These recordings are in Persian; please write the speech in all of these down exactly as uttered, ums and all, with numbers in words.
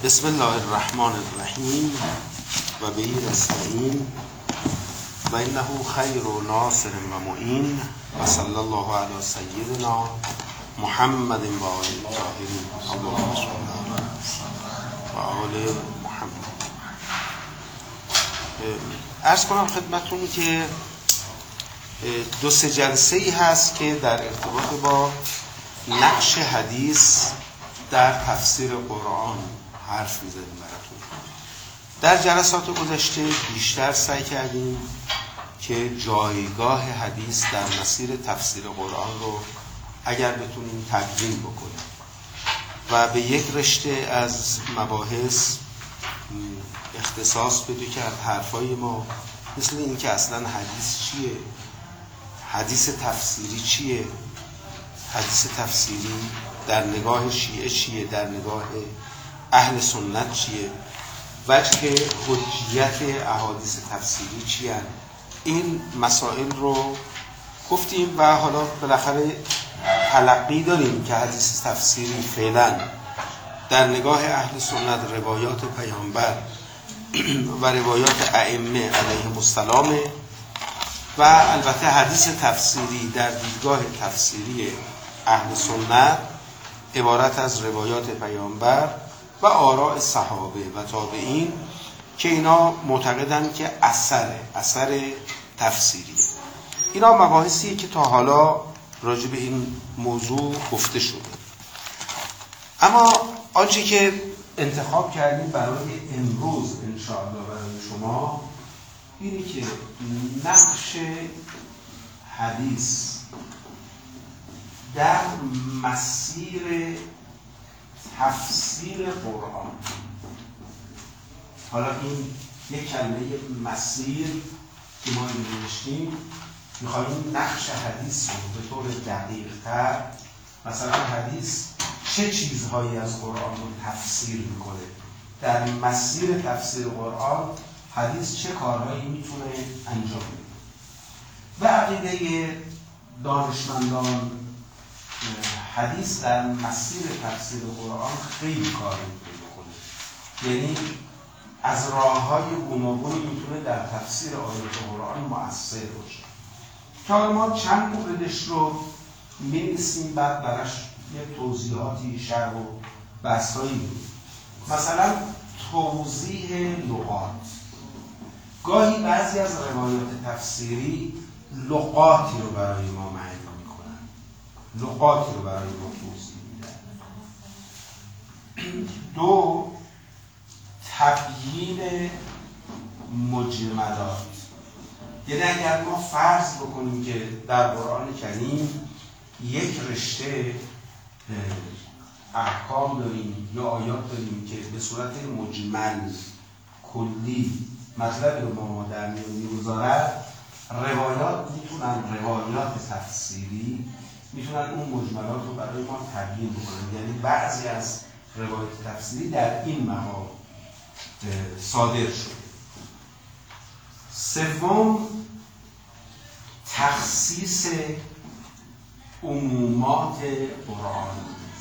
بسم الله الرحمن الرحیم و به نستعین و انه خیر ناصر و معین و صلی الله علی سیدنا محمد و آل الطاهرین اللهم صل و آل محمد. عرض کنم خدمتتون که دو سه جلسه ای هست که در ارتباط با نقش حدیث در تفسیر قرآن حرف میزنیم براتون. در جلسات گذشته بیشتر سعی کردیم که جایگاه حدیث در مسیر تفسیر قرآن رو اگر بتونیم تبیین بکنیم و به یک رشته از مباحث اختصاص بده که از حرفای ما مثل این که اصلا حدیث چیه، حدیث تفسیری چیه، حدیث تفسیری در نگاه شیعه چیه، در نگاه اهل سنت چیه، وجه حجیت احادیث تفسیری چیه. این مسائل رو گفتیم و حالا بالاخره تلقی داریم که حدیث تفسیری فعلا در نگاه اهل سنت روایات پیامبر و روایات ائمه علیهم السلام و البته حدیث تفسیری در دیدگاه تفسیری اهل سنت عبارت از روایات پیامبر و آراء صحابه و تابعین که اینا معتقدن که اثر اثر تفسیریه. اینا مباحثیه که تا حالا راجع به این موضوع گفته شده، اما آنچه که انتخاب کردیم برای امروز انشاءالله برای شما اینه که نقش حدیث در مسیر تفسیر قرآن. حالا این یک کلمه مسیر که ما این نوشتیم، میخواییم نقش حدیث رو به طور دقیق تر، مثلا حدیث چه چیزهایی از قرآن رو تفسیر میکنه، در مسیر تفسیر قرآن حدیث چه کارهایی میتونه انجام بده. و عقیده دانشمندان حدیث در مسیر تفسیر قرآن خیلی کار میتونه بکنه، یعنی از راه‌های گوناگونی میتونه در تفسیر آیات قرآن مؤثر باشه که ما چند موردش رو می‌نویسیم، بعد براش یه توضیحاتی شرح و بحثایی می‌کنیم. مثلا توضیح لغات. گاهی بعضی از روایات تفسیری لغاتی رو برای ما معنی می‌کنن، لغاتی رو برای ما توضیح میدن. دو، تبیین مجملات. یعنی اگر ما فرض بکنیم که در قرآن کریم یک رشته احکام داریم یا آیات داریم که به صورت مجمل کلی مطلب رو ما در میان می‌گذارد، روایات میتونن روایات تفسیری میتونن اون مجملات رو برای ما تبیین بکنن. یعنی بعضی از روایات تفسیری در این مقام صادر شده. سوم، تخصیص عمومات قرآن.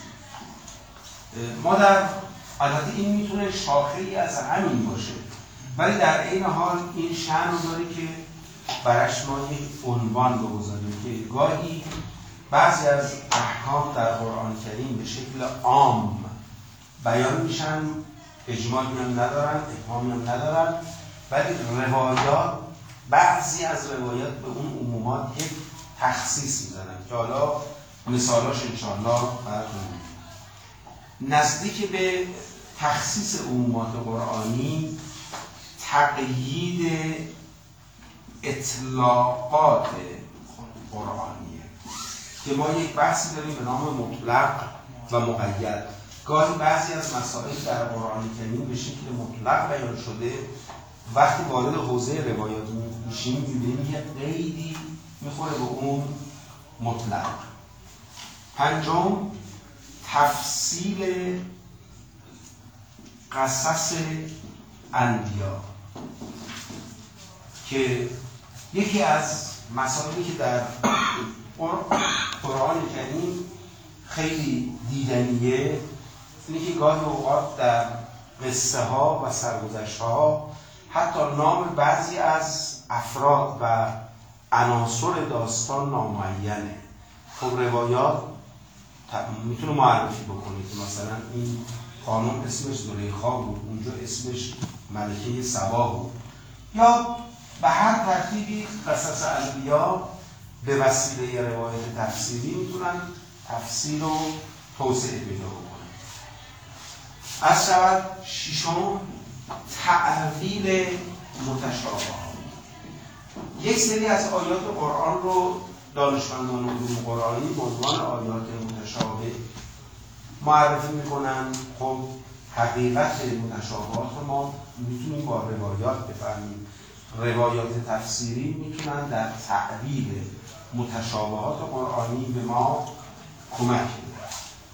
ما در البته این میتونه شاخه‌ای از همین باشه، ولی در این حال این شأن رو داره که برش ما یک عنوان بگذاریم که گاهی بعضی از احکام در قرآن کریم به شکل عام بیان میشن، اجمالی هم ندارن، ابهامی هم ندارن، ولی روایات، بعضی از روایات به اون عمومات یک تخصیص میزنن که حالا مثالاش انشاءالله براتون میگم. نزدیک به تخصیص عمومات قرآنی تقیید اطلاقات قرآنیه که ما یک بحثی داریم به نام مطلق و مقید. گاهی بعضی از مسائل در قرآن کریم به شکل مطلق بیان شده، وقتی وارد حوزه روایات میشیم می‌بینیم یه قیدی میخوره به اون مطلق. پنجم، تفصیل قصص انبیا که یکی از مسائلی که در قرآن کریم خیلی دیدنیه اینه که گاهی اوقات در قصه ها و سرگذشت ها، حتی نام بعضی از افراد و عناصر داستان نامعینه. خب روایات میتونه معرفی بکنه که مثلا این خانم اسمش زلیخا بود، اونجا اسمش ملکه سبا بود، یا به هر ترتیبی قصص انبیا به وسیله روایت تفسیری میتونن تفسیر و توسعه پیدا بکنن. از شود ششم، تعویل متشابه. یک سری از آیات قرآن رو دانشمندان علوم قرآنی به عنوان آیات متشابه معرفی میکنن. خب حقیقت متشابهات ما میتونیم با روایات بفهمیم. روایات تفسیری میتونن در تعبیر متشابهات قرآنی به ما کمک کنند.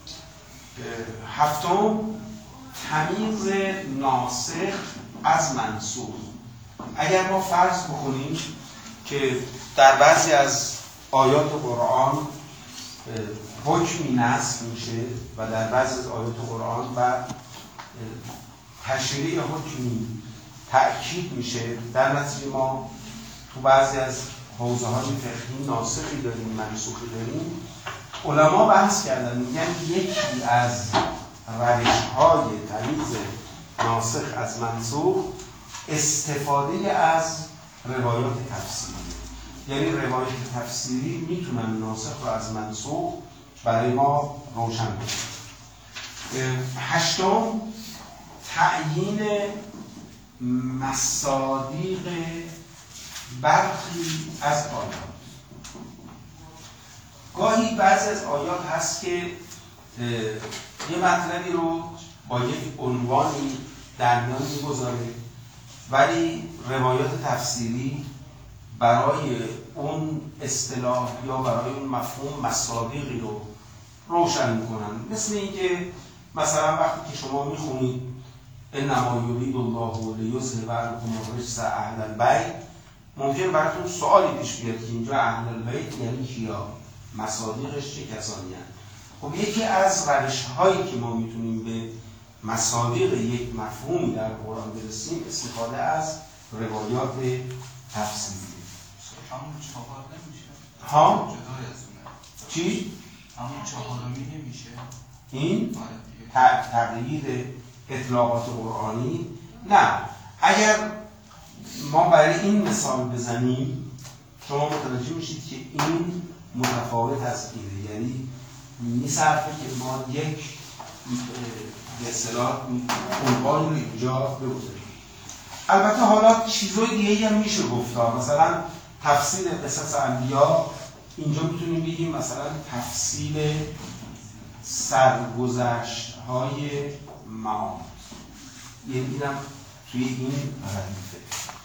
هفتم، تمییز ناسخ از منسوخ. اگر ما فرض بکنیم که در بعضی از آیات قرآن حکمی نسخ میشه و در بعضی از آیات قرآن و تشریع حکمی تأکید میشه، در نتیجه ما تو بعضی از حوزه های فقهی ناسخی داریم، منسوخی داریم. علما بحث کردن، میگن یکی از روش های تمییز ناسخ از منسوخ استفاده از روایات تفسیری، یعنی روایات تفسیری میتونن ناسخ رو از منسوخ برای ما روشن کنن. هشتم، تعیین مصادیق برخی از آیات. گاهی بعضی از آیات هست که یه مطلبی رو با یک عنوانی در میان می‌گذاره، ولی روایات تفسیری برای اون اصطلاح یا برای اون مفهوم مصادیقی رو روشن میکنن. مثل اینکه مثلا وقتی که شما میخونید انما یرید الله لیذهب عنکم الرجس اهل البیت، ممکن براتون سوالی پیش بیاد که اینجا اهل البیت یعنی کیا؟ مصادیقش چه کسانی هستند؟ خب یکی از روش هایی که ما میتونیم به مصادیق یک مفهومی در قرآن برسیم استفاده از روایات تفسیری. همون چهار نمیشه؟ ها؟ جدای از اونه. چی؟ همون چهارمی نمیشه؟ این تغییر اطلاقات قرآنی؟ نه. اگر ما برای این مثال بزنیم شما متوجه میشید که این متفاوت از اینه، یعنی میصرفه که ما یک به اصطلاح عنوان رو اینجا بگذاریم. البته حالا چیزای دیگه هم میشه گفت، مثلا تفسیر قصص انبیا، اینجا میتونیم بگیم مثلا تفسیر سرگذشت های معاد، یعنی اینم توی این ردیفه.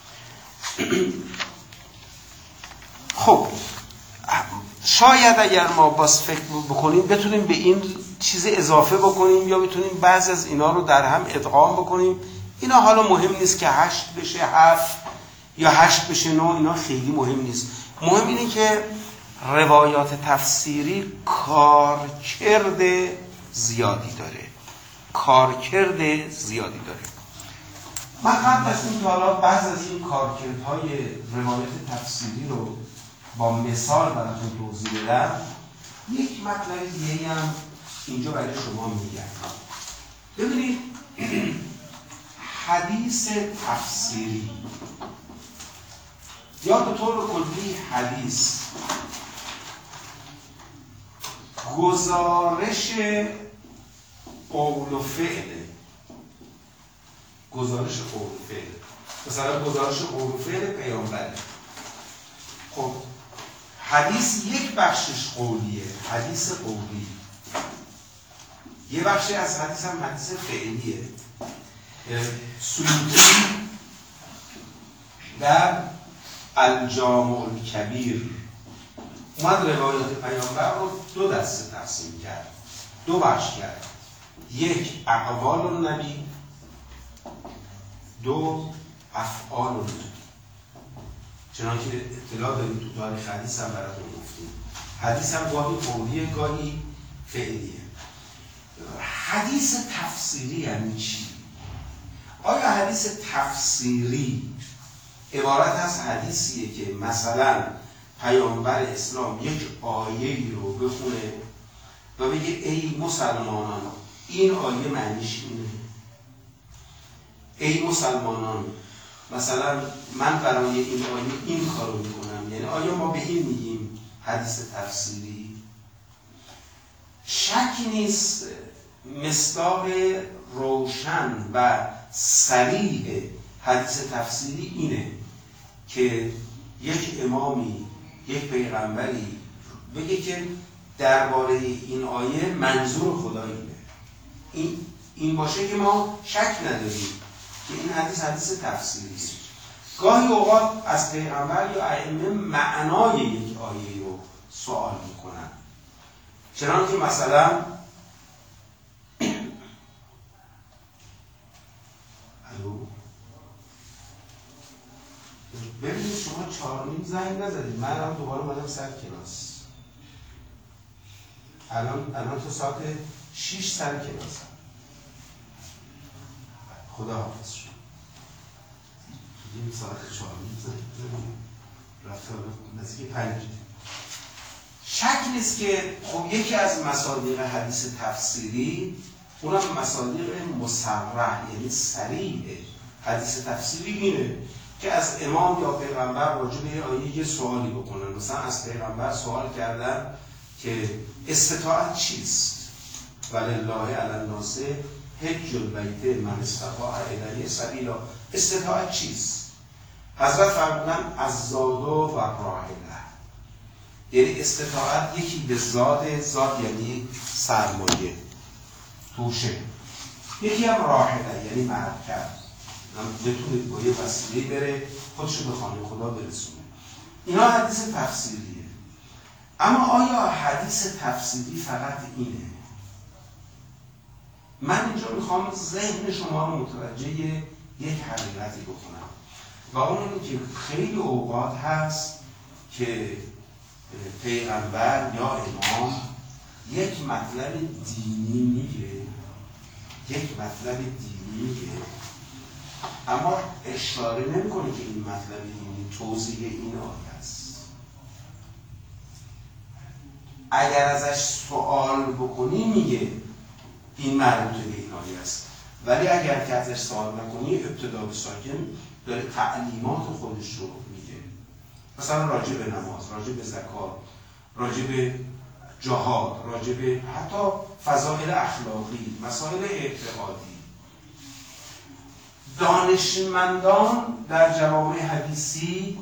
خب شاید اگر ما باز فکر بکنیم بتونیم به این چیز اضافه بکنیم یا بتونیم بعضی از اینا رو در هم ادغام بکنیم. اینا حالا مهم نیست که هشت بشه هفت یا هشت بشه نه، اینا خیلی مهم نیست. مهم اینه که روایات تفسیری کارکرد زیادی داره، کارکرد زیادی داره. من قبل از این که حالا بعض از این کارکردهای روایت تفسیری رو با مثال براتون توضیح بدم، یک مطلب دیگه هم اینجا برای شما میگم. ببینید حدیث تفسیری یا به طور کلی حدیث گزارش قول و فعل، گزارش قول و فعل، مثلا گزارش قول و فعل پیامبره. خب حدیث یک بخشش قولیه، حدیث قولی. یه بخشی از حدیث هم حدیث فعلیه. سیوطی در الجامع الکبیر اومد روایات پیامبر رو دو دسته تقسیم کرد، دو بخش کرد. یک اقوال النبی، دو افعال النبی. چنانکه اطلاع داریم تو تاریخ حدیث هم براتون گفتیم. حدیث هم گاهی قولیه گاهی فعلیه. حدیث تفسیری یعنی چی؟ حدیث تفسیری عبارت از حدیثیه که مثلا پیامبر اسلام یک آیه رو بخونه و بگه ای مسلمانان این آیه معنیش اینه، ای مسلمانان مثلا من برای این آیه این کارو میکنم. یعنی آیا ما به این میگیم حدیث تفسیری؟ شک نیست مصداق روشن و صریح حدیث تفسیری اینه که یک امامی، یک پیغمبری بگه که درباره این آیه منظور خدا اینه، این این باشه که ما شک نداریم که این حدیث حدیث تفسیری است. گاهی اوقات از پیغمبر یا ائمه معنای یک آیه رو سوال میکنن، چنان که مثلا ببینید شما چهار نیم زنگ نزدید، من هم دوباره اومدم سر کلاس. الان الان تو ساعت شیش سر کلاسم. خدا حافظ شد. این ساعت چهار نیم زنگ رفته نزدیک پنج. شک نیست که خب یکی از مصادیق حدیث تفسیری اونم مصادیق مصرح یعنی صریح حدیث تفسیری اینه که از امام یا پیغمبر راجع به آیه یه سوالی بکنن. مثلا از پیغمبر سوال کردن که استطاعت چیست؟ ولله علی الناس حج البیت من استطاع الیه سبیلا. استطاعت چیست؟ حضرت فرمودن الزاد و راحله. یعنی استطاعت یکی به زاد، زاد یعنی سرمایه توشه، یکی هم راحله یعنی مرکب، هم بتونه با یه وسیله بره خودشو به خانه خدا برسونه. اینا حدیث تفسیریه. اما آیا حدیث تفسیری فقط اینه؟ من اینجا میخوام ذهن شما رو متوجه یک حقیقتی بکنم و اون اینه که خیلی اوقات هست که پیغمبر یا امام یک مطلب دینی میگه، یک مطلب دینی میگه اما اشاره نمیکنه که این مطلب دینی توضیح این آیه است. اگر ازش سوال بکنی میگه این مربوط به این آیه است، ولی اگر که ازش سوال نکنی ابتدا به ساکن داره تعلیمات خودش رو میگه. مثلا راجع به نماز، راجع به زکات، راجع به جهاد، راجع به حتی فضائل اخلاقی، مسائل اعتقادی. دانشمندان در جوامع حدیثی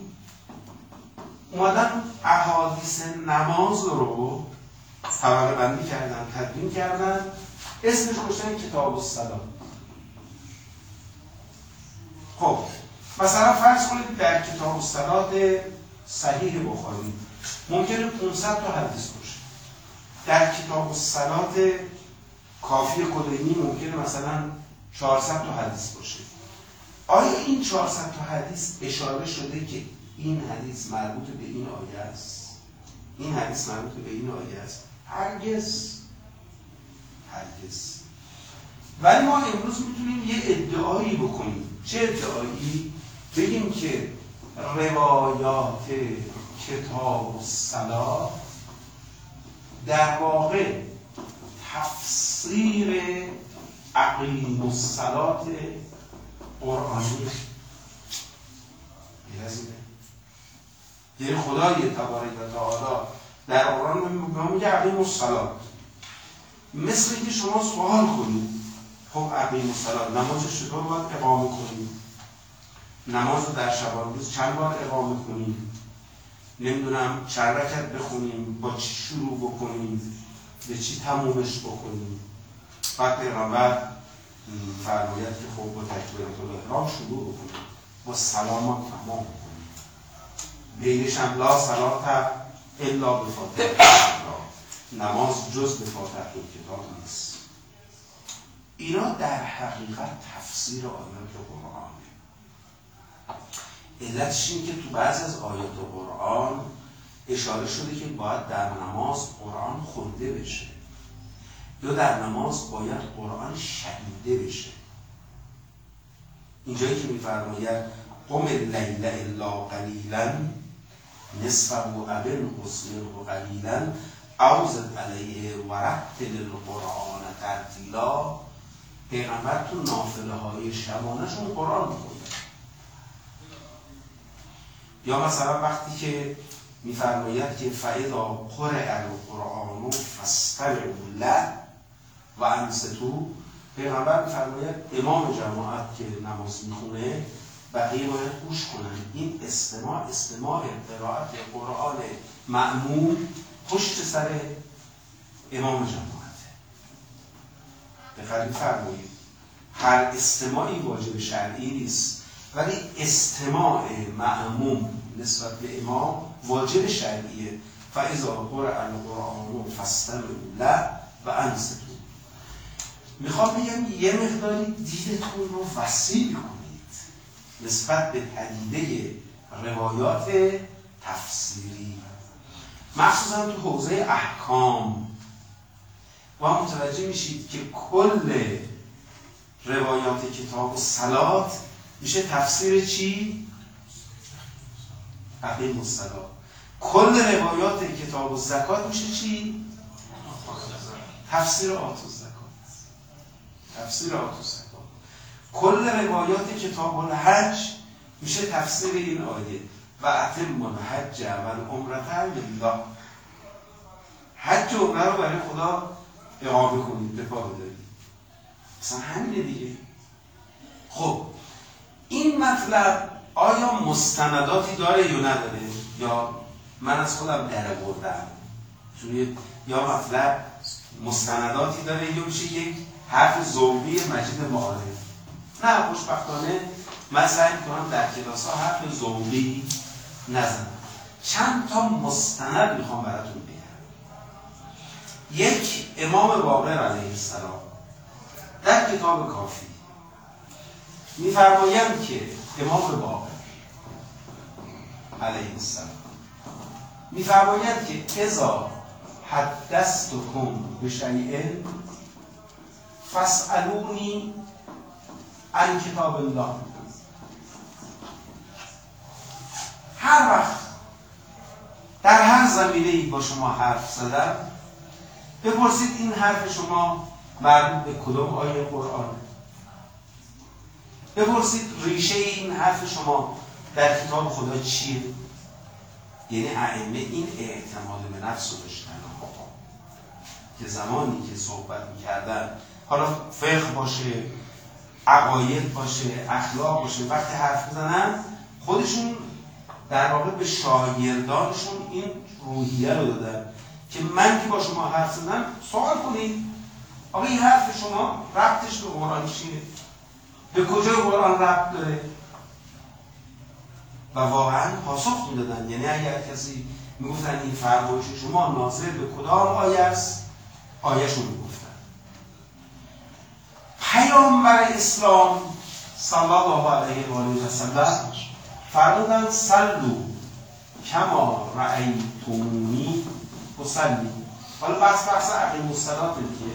اومدن احادیث نماز رو طبقه بندی کردن، تدوین کردن، اسمش گذاشتن کتاب الصلات. خب مثلا فرض کنید در کتاب الصلات صحیح بخاری ممکنه پانصد تا حدیث باشه، در کتاب الصلات کافی کلینی ممکنه مثلا چهارصد تا حدیث باشه. آیا این چهارصد تا حدیث اشاره شده که این حدیث مربوط به این آیه است؟ این حدیث مربوط به این آیه است؟ هرگز هرگز. ولی ما امروز میتونیم یه ادعایی بکنیم. چه ادعایی؟ بگیم که روایات کتاب الصلات در واقع تفسیر اقیم الصلات قرآنی. یعنی خدای تبارک و تعالی در قرآن میگه اقیم الصلات، مثل اینکه شما سوال کنید خب اقیم الصلات نمازش چطور باید اقامه کنیم؟ نماز رو در شبان روز چند بار اقامه کنیم؟ نمیدونم چند رکعت بخونیم؟ با چی شروع بکنیم؟ به چی تمومش بکنیم؟ بعد پیغمبر فرماید که خب با تکبیرات الاحرام شروع بکنیم، با سلام هم تمام بکنیم، بینش هم لا صلات الا به فاتحه کتاب، نماز جز به فاتحه کتاب نیست. اینا در حقیقت تفسیر آیات قرآنه. علتش این که تو بعض از آیات قرآن اشاره شده که باید در نماز قرآن خونده بشه یا در نماز باید قرآن شنیده بشه. اینجایی که میفرماید قم اللیل الا قلیلا نصفه و انقص منه قلیلا او زد علیه ورتل القرآن ترتیلا. پیغمبر تو نافله های شبانه‌شون قرآن می‌خونده. یا مثلا وقتی که میفرماید که فاذا قرئ القرآن فاستمعوا له و انصتوا، پیغمبر میفرماید امام جماعت که نماز میخونه بقیه باید گوش کنن. این استماع استماع قرائت قرآن مأموم پشت سر امام جماعته. بخاطر فرمایید هر استماعی واجب شرعی نیست، ولی استماع مأموم نسبت به امام واجب شرعیه. فاذا قرئ القرآن فاستمعوا له و انصتوا. میخوام بگم یه مقداری دیدتون رو وسیع کنید نسبت به پدیده روایات تفسیری، مخصوصا تو حوزه احکام. و متوجه میشید که کل روایات کتاب الصلات میشه تفسیر چی؟ اقیم الصلاة. کل روایات کتاب الزکات میشه چی؟ تفسیر آتو الزکات. تفسیر آتو الزکات. کل روایات کتاب الحج میشه تفسیر این آیه و اتم الحج و العمرة لله. حج و عمره رو برای خدا اقامه کنید، به پا بدارید. مثلا همینه دیگه. خب این مطلب آیا مستنداتی داره یا نداره؟ یا من از خودم در آوردم؟ چون یا مطلب مستنداتی داره یا میشه یک حرف ذوقی مجید معارف؟ نه، خوشبختانه من سعی می‌کنم در کلاس ها حرف ذوقی نزنم. چند تا مستند میخوام براتون بگم. یک، امام باقر علیه السلام در کتاب کافی می‌فرمایند که امام باقر علیه السلام می‌فرمایند که اذا حدثتکم بشیء فاسألونی عن کتاب الله. هر وقت در هر زمینه‌ای با شما حرف زدم بپرسید این حرف شما مربوط به کدام آیه قرآن؟ بپرسید ریشه این حرف شما در کتاب خدا چیه؟ یعنی ائمه این اعتماد به نفس رو داشتن که زمانی که صحبت میکردن، حالا فقه باشه، عقاید باشه، اخلاق باشه، وقتی حرف میزنن خودشون در واقع به شاگردانشون این روحیه رو دادن که من که با شما حرف زدم سوال کنید آقا این حرف شما ربطش به قرآن چیه؟ به کجای قرآن ربط داره؟ و واقعا پاسخ میدادن. یعنی اگر کسی میگفتن این فرمایش شما ناظر به کدام آیه است، آیه‌شو میگفتن. پیامبر اسلام صلی الله علیه و آله و سلم فرمودند صلوا کما رأیتمونی اصلی. حالا بحث بحث اقیم الصلاة دیگه.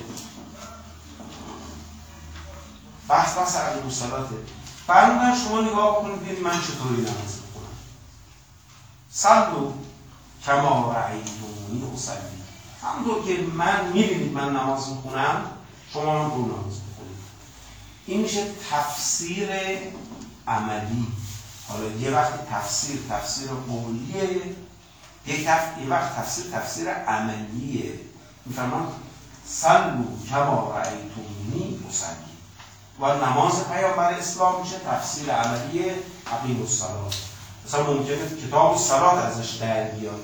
بحث بحث اقیم الصلاة. فرمودند شما نگاه کنید ببینید من چطوری نماز میخونم. صلوا کما رأیتمونی اصلی. همونطور که من میبینید من نماز میخونم شما هم رو نماز میخونید. این میشه تفسیر عملی. حالا یه وقت تفسیر تفسیر قولیه، یک وقت تفسیر تفسیر عملیه. میفرمان صلوا کما رأیتمونی اصلی. و نماز پیامبر اسلام میشه تفسیر عملی اقیم الصلاة. مثلا ممکنه کتاب الصلاة ازش در بیاد.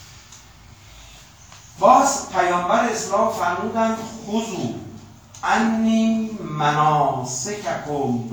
باز پیامبر اسلام فرمودند خذوا عنی مناسککم.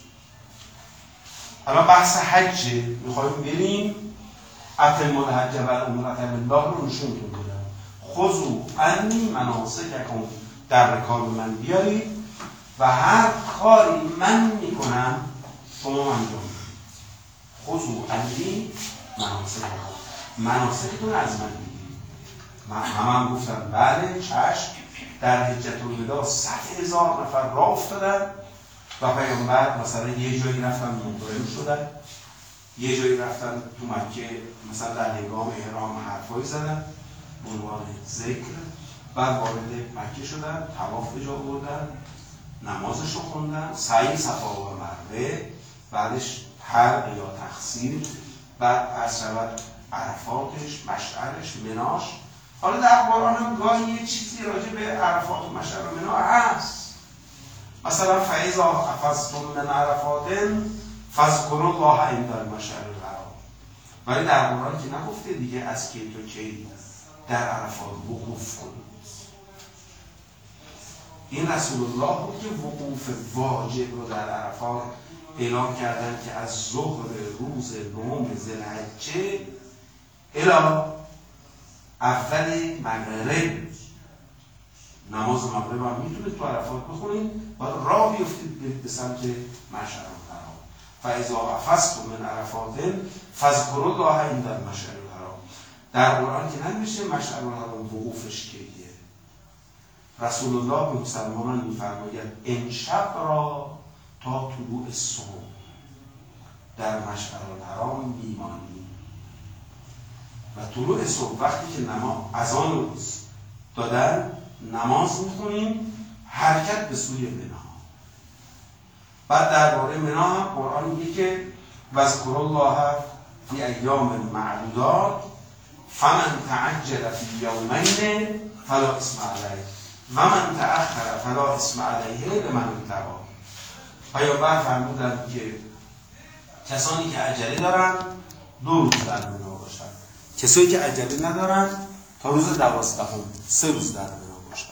الان بحث حجه، میخوایم بریم اتموا الحج و العمرة لله رو نشونتون بدم. خذوا عنی مناسککم، در رکاب من بیارید و هر کاری من میکنم شما انجام بدید. خذوا عنی مناسککم، مناسکتون از من بگیرید. همه هم گفتن بله چشم. در حجة الوداع صد هزار نفر راه افتادن و پیامبر مثلا یه جایی رفتن محرم شدن، یه جایی رفتن تو مکه مثلا در هنگام احرام حرفایی زدن به عنوان ذکر، بعد وارد مکه شدن، طواف به جا بردن، نمازشو خوندن، سعی صفا و مروه، بعدش حلق یا تقصیر، بعد عرض شود عرفاتش، مشعرش، مناش. حالا در قرآن هم گاهی یه چیزی راجع به عرفات و مشعر و منا هست، مثلا فَإِذَا أَفَضْتُم مِّنْ عَرَفَاتٍ فاذكروا الله عند المشعر الحرام. ولی در قرآن که نگفته دیگه از کی تا کی در عرفات وقوف کنید. این رسول الله بود که وقوف واجب رو در عرفات اعلام کردن که از ظهر روز نهم ذوالحجه الی اول مغرب، نماز مغرب هم میتونید تو عرفات بخونید، باید راه بیفتید به سمت مشعر الحرام. فَإِذَا أَفَضْتُم مِّنْ عَرَفَاتٍ فاذكروا الله عند المشعر الحرام. در قرآن که نمیشه مشعر الحرام وقوفش کیه. رسول الله به مسلمانان میفرماید این شب را تا طلوع صبح در مشعر الحرام میمانی و طلوع صبح وقتی که نماز اذان روز دادن نماز میخونیم، حرکت به سوی منا. بعد درباره منا هم قرآن میگه که واذکروا الله فی ایام معدودات فمن تعجل فی یومین فلا اثم علیه و من تأخر فلا اثم علیه لمن اتقی. پیامبر فرمودند که کسانی که عجله دارن دو روز در منا باشن، کسانی که عجله ندارن تا روز دوازدهم سه روز در منا باشن.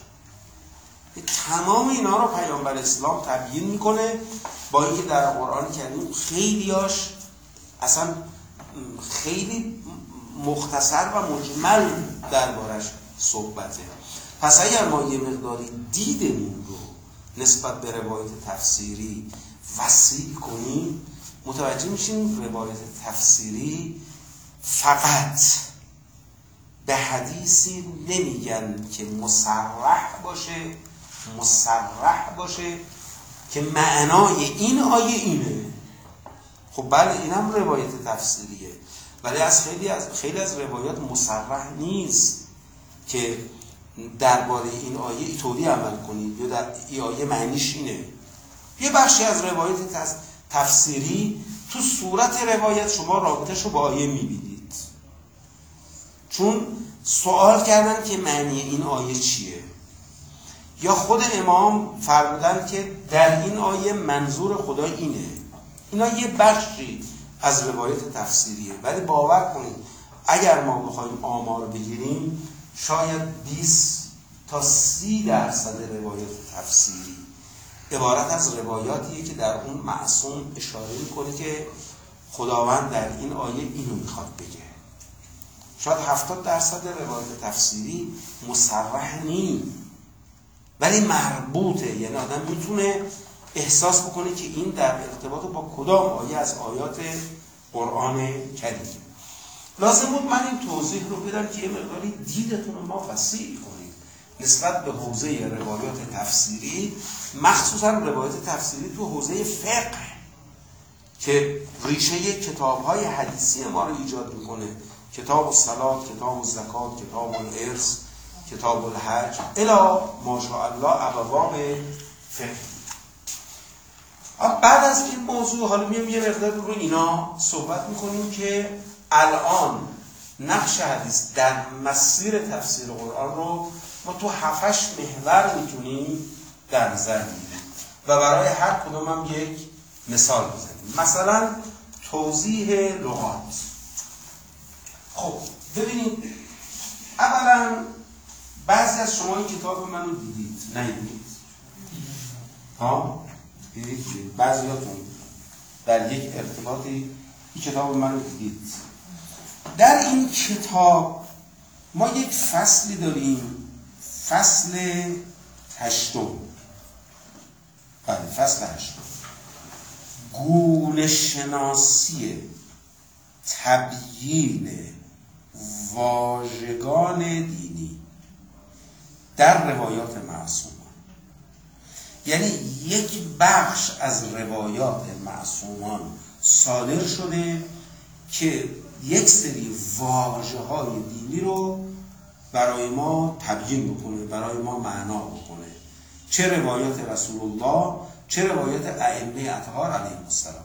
تمام اینا رو پیامبر اسلام تبیین میکنه، با اینکه در قرآن کریم خیلیاش اصلا خیلی مختصر و مجمل دربارش صحبته. پس اگر ما یه مقداری دیدمون رو نسبت به روایت تفسیری وسیع کنیم، متوجه میشیم روایت تفسیری فقط به حدیثی نمیگن که مصرح باشه مصرح باشه که معنای این آیه اینه. خب بله اینم روایت تفسیریه، ولی از خیلی از خیلی از روایات مصرح نیست که درباره این آیه اینطوری عمل کنید یا در این آیه معنیش اینه. یه بخشی از روایت تفسیری تو صورت روایت شما رابطه‌شو رو با آیه میبینید، چون سوال کردن که معنی این آیه چیه، یا خود امام فرمودن که در این آیه منظور خدا اینه. اینا یه بخشی از روایت تفسیریه، ولی باور کنید اگر ما بخوایم آمار بگیریم شاید بیست تا سی درصد روایت تفسیری عبارت از روایاتیه که در اون معصوم اشاره میکنه که خداوند در این آیه اینو میخواد بگه. شاید هفتاد درصد روایت تفسیری مصرح نیست ولی مربوطه، یعنی آدم میتونه احساس بکنه که این در ارتباط با کدام آیه از آیات قرآن کریم. لازم بود من این توضیح رو بدم که یه مقداری دیدتون رو ما وسیع کنیم نسبت به حوزه روایات تفسیری، مخصوصا روایات تفسیری تو حوزه فقه که ریشه کتاب‌های حدیثی ما رو ایجاد میکنه، کتاب الصلات، کتاب الزکات، کتاب الارث، کتاب الحج الی ماشاءالله ابواب فقه. بعد از این موضوع حالا میام یه مقدار رو اینا صحبت میکنیم که الان نقش حدیث در مسیر تفسیر قرآن رو ما تو هفتش محور میتونیم در نظر بگیریم و برای هر کدوم هم یک مثال بزنیم. مثلا توضیح لغات. خب ببینید، اولا بعضی از شما این کتاب منو دیدید ندیدید؟ ها؟ دیدید؟ بعضیاتون در یک ارتباطی این کتاب منو دیدید. در این کتاب ما یک فصلی داریم، فصل هشتم. بله فصل هشتم، گونه شناسی تبیین واژگان دینی در روایات معصومه. یعنی یک بخش از روایات معصومان صادر شده که یک سری واژه‌های دینی رو برای ما تبیین بکنه، برای ما معنا بکنه، چه روایات رسول الله چه روایات ائمه اطهار علیهم السلام.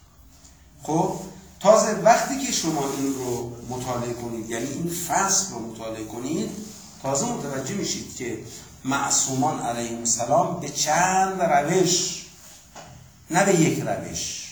خب تازه وقتی که شما این رو مطالعه کنید، یعنی این فصل رو مطالعه کنید، تازه متوجه میشید که معصومان علیهم السلام به چند روش، نه به یک روش.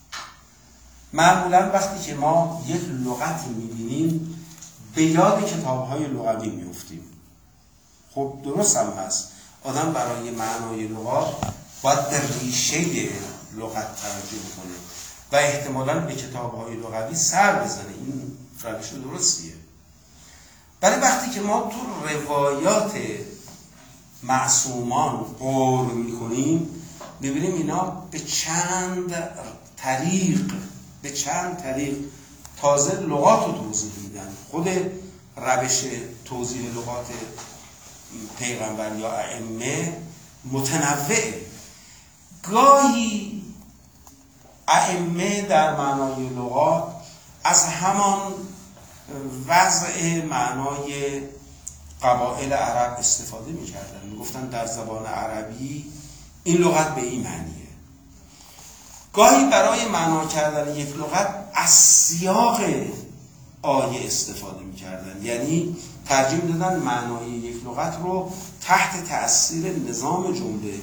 معمولا وقتی که ما یک لغتی میبینیم به یاد کتاب‌های لغوی میفتیم. خب درست هم هست، آدم برای معنای لغات باید در ریشه لغت توجه بکنه و احتمالاً به کتاب‌های لغوی سر بزنه. این روش درستیه. ولی وقتی که ما تو روایات معصومان غور میکنیم میبینیم اینا به چند طریق به چند طریق تازه لغات رو توضیح میدن. خود روش توضیح لغات پیغمبر یا ائمه متنوعه. گاهی ائمه در معنای لغات از همان وضع معنای قبایل عرب استفاده می‌کردن، میگفتن در زبان عربی این لغت به این معنیه. گاهی برای معنا کردن یک لغت از سیاق آیه استفاده می‌کردن، یعنی ترجیح دادن معنای یک لغت رو تحت تأثیر نظام جمله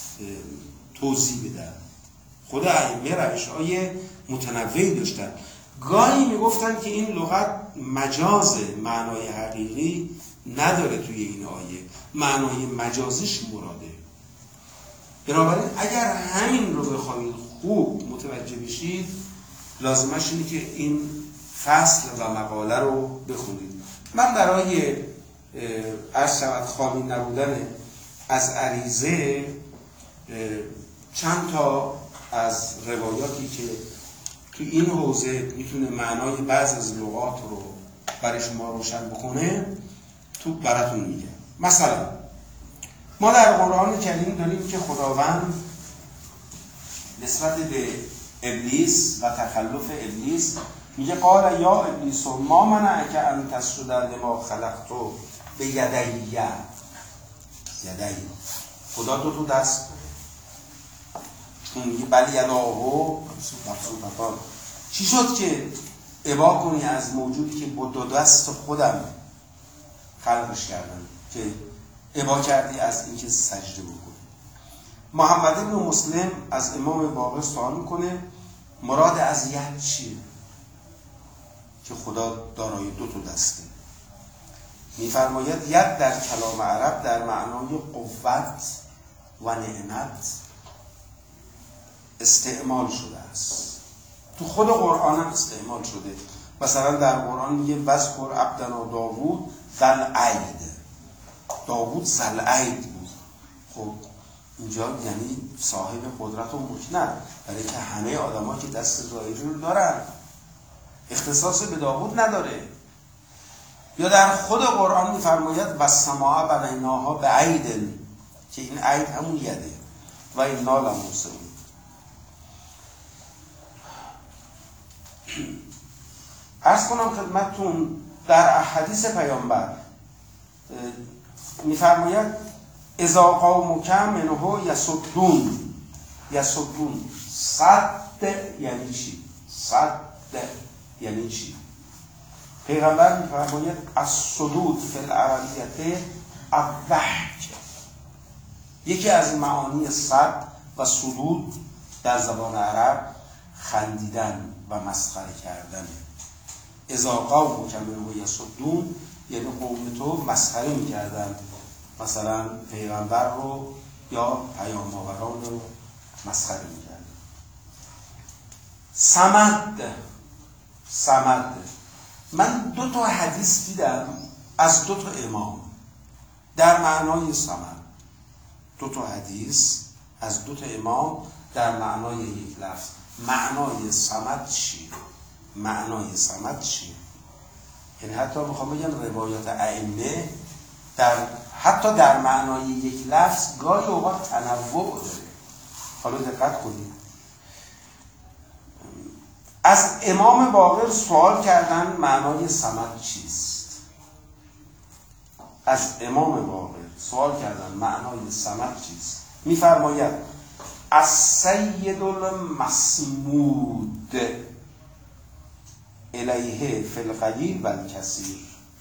توضیح بدن. خود ائمه روش‌های متنوعی داشتن. گاهی میگفتن که این لغت مجاز، معنای حقیقی نداره توی این آیه، معنای مجازیش مراده. بنابراین اگر همین رو بخواید خوب متوجه بشید، لازمش اینه که این فصل و مقاله رو بخونید. من برای عرض شود خامی نبودن از عریضه چند تا از روایاتی که تو این حوزه میتونه معنای بعض از لغات رو برای شما روشن بکنه تو براتون میگم. مثلا ما در قرآن کریم داریم که خداوند نسبت به ابلیس و تخلف ابلیس میگه قال یا ابلیس ما منعک ان تسجد لما خلقت بیدی. یدی خدا دو تو دست، اون میگه بل یداهو مبسوطتان. چی شد که ابا کنی از موجودی که با دو دست خودم خلقش کردم که ابا کردی از اینکه سجده بکنی؟ محمد ابن مسلم از امام باقر سوال میکنه مراد از ید چیه؟ که خدا دارای دو تا دسته. میفرماید ید در کلام عرب در معنای قوت و نعمت استعمال شده است. تو خود قرآن هم استعمال شده. مثلا در قرآن میگه وذکر عبدنا داوود ذل اید. داوود ذل اید بود. خب اینجا یعنی صاحب قدرت و ملک نه، برای که همه آدما که دست ظاهری رو دارن، اختصاص به داوود نداره. یا در خود قرآن میفرماید والسماء بنیناها بعید، که این عید همون یده و انا لموسعون. عرض کنم خدمتتون در احادیث پیامبر میفرماید اذا قومک منه یصدون. یصدون صد یعنی چی؟ صد یعنی چی؟ پیغمبر میفرماید الصدود فی العربیت الضحک. یکی از معانی صد و صدود در زبان عرب خندیدن و مسخره کردن. اذا قومک منه یصدون یعنی قوم تو مسخره میکردن، مثلا پیغمبر رو یا پیام آوران رو مسخره میکردن. صمد. صمد من دو تا حدیث دیدم از دو تا امام در معنای صمد. دو تا حدیث از دو تا امام در معنای یک لفظ. معنای صمد چیه؟ معنای صمد چیه؟ یعنی حتی میخوام بگم روایات ائمه در حتی در معنای یک لفظ گاهی اوقات تنوع داره. حالا دقت کنید. از امام باقر سوال کردن معنای صمد چیست؟ از امام باقر سوال کردن معنای صمد چیست؟ میفرماید السید المصمود الیه فی القلیل و الکثیر.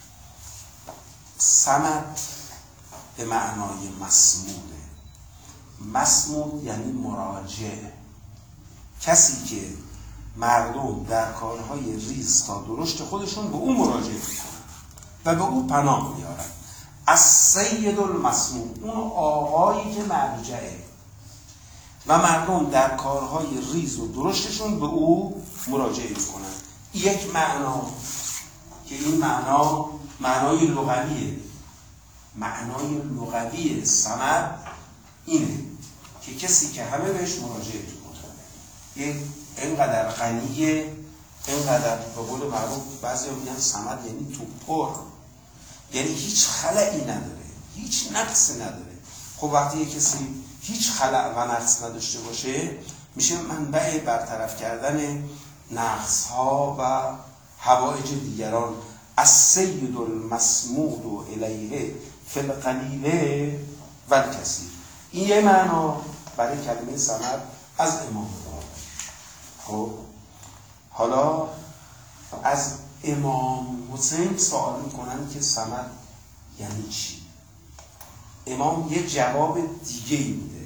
صمد به معنای مسموده. مسمود یعنی مراجع، کسی که مردم در کارهای ریز تا درشت خودشون به او مراجعه میکنن و به او پناه میارن. السید المصمود، اون آقایی که مرجعه و مردم در کارهای ریز و درشتشون به او مراجعه میکنن. یک معنا که این معنا معنای لغویه. معنای لغوی صمد اینه که کسی که همه بهش مراجعه میکنن، یک اینقدر غنیه، اینقدر به قول معروف بعضی ها میگن صمد یعنی تو پر، یعنی هیچ خلایی نداره، هیچ نقصی نداره. خب وقتی یک کسی هیچ خلأ و نقص نداشته باشه میشه منبع برطرف کردن نقص ها و حوائج دیگران. السید المصمود و الیه فی القلیل و الکثیر. این یه معنا برای کلمه صمد از امام باقر. خب حالا از امام حسین سوال میکنن که صمد یعنی چی؟ امام یه جواب دیگه میده،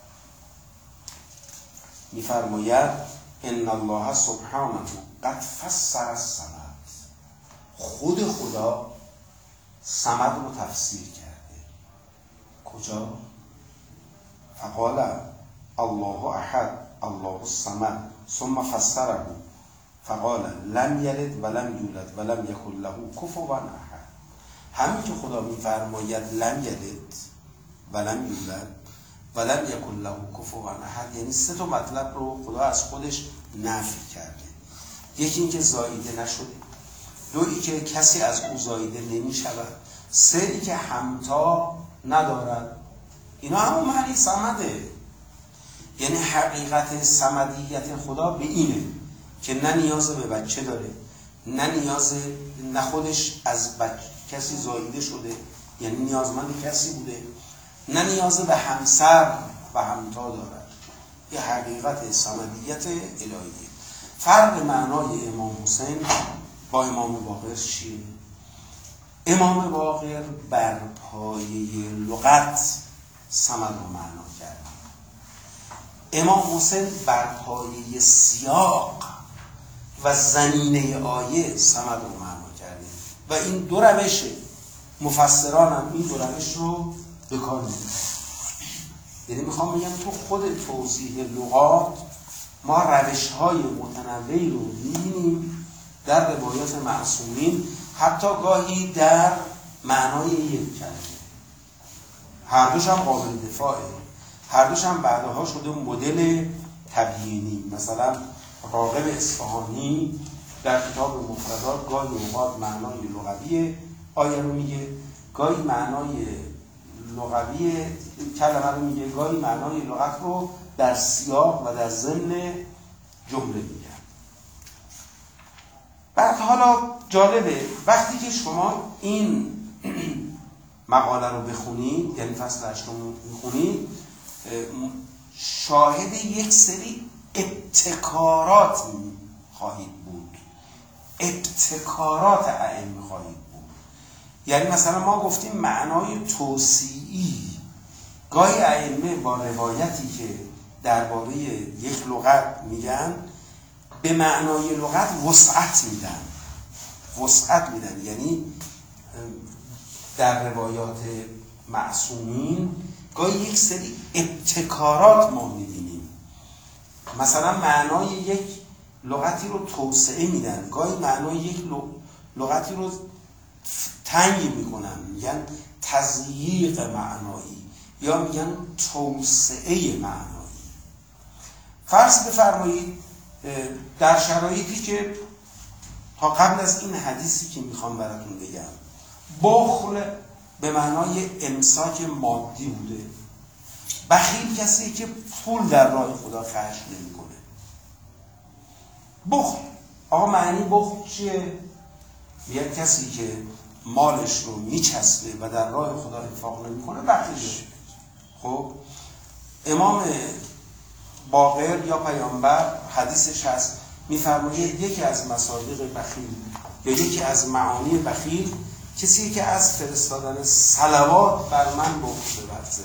میفرماید ان الله سبحانه قد فسر الصمد. خود خدا صمد رو تفسیر کرده. کجا؟ فقال الله احد الله الصمد ثم فسره فقال لم یلد ولم یولد ولم یکن له کفوا احد. همین که خدا میفرماید لم یلد ولم یولد ولم یکن له کفوا احد، یعنی سه تا مطلب رو خدا از خودش نفی کرده. یکی اینکه زاییده نشده، دویی که کسی از او زاییده نمی شود، سه‌ای که همتا ندارد. اینا همون معنی صمده. یعنی حقیقت صمدیت خدا به اینه که نه نیاز به بچه داره، نه نیاز، نه خودش از بچه کسی زاییده شده یعنی نیازمند کسی بوده، نه نیاز به همسر و همتا دارد. یه حقیقت صمدیت الهیه. فرق معنای امام حسین با امام باقر چیه؟ امام باقر بر پایه لغت صمد رو معنا کرد. امام حسین بر پایه سیاق و زمینه آیه صمد رو معنا کرده و این دو روش مفسران هم این دو روش رو به کار می‌برن. یعنی میخوام بگم تو خود توضیح لغات ما روش‌های متنوعی رو می‌بینیم در روایات معصومین، حتی گاهی در معنای یک کلمه. هر دوش هم قابل دفاعه، هر دوش هم بعدها شده مدل تبیینی. مثلا راغب اصفهانی در کتاب مفردات گاهی اوقات معنای لغوی آیه رو میگه، گاهی معنای لغوی کلمه رو میگه، گاهی معنای لغت رو در سیاق و در ضمن جمله میگه. بعد حالا جالبه وقتی که شما این مقاله رو بخونید، یعنی فصل هشتم رو بخونید، شاهد یک سری ابتکارات خواهید بود، ابتکارات ائمه خواهید بود. یعنی مثلا ما گفتیم معنای توسیعی، گاهی ائمه با روایتی که درباره یک لغت میگن به معنای لغت وسعت میدن، وسعت میدن. یعنی در روایات معصومین گاهی یک سری ابتکارات ما میبینیم. مثلا معنای یک لغتی رو توسعه میدن، گاهی معنای یک لغتی رو تنگ میکنن، میگن تضییق معنایی یا میگن توسعه معنایی. فرض بفرمایید در شرایطی که تا قبل از این حدیثی که میخوام براتون بگم بخل به معنای امساک مادی بوده. بخیل کسی که پول در راه خدا خرج نمیکنه. بخل، آقا معنی بخل چیه؟ میگه کسی که مالش رو میچسبه و در راه خدا انفاق نمیکنه بخیله. خب امام باقر یا پیامبر حدیثش هست میفرماید یکی از مصادیق بخیل یا یکی از معانی بخیل کسی که از فرستادن صلوات بر من بخل بورزه،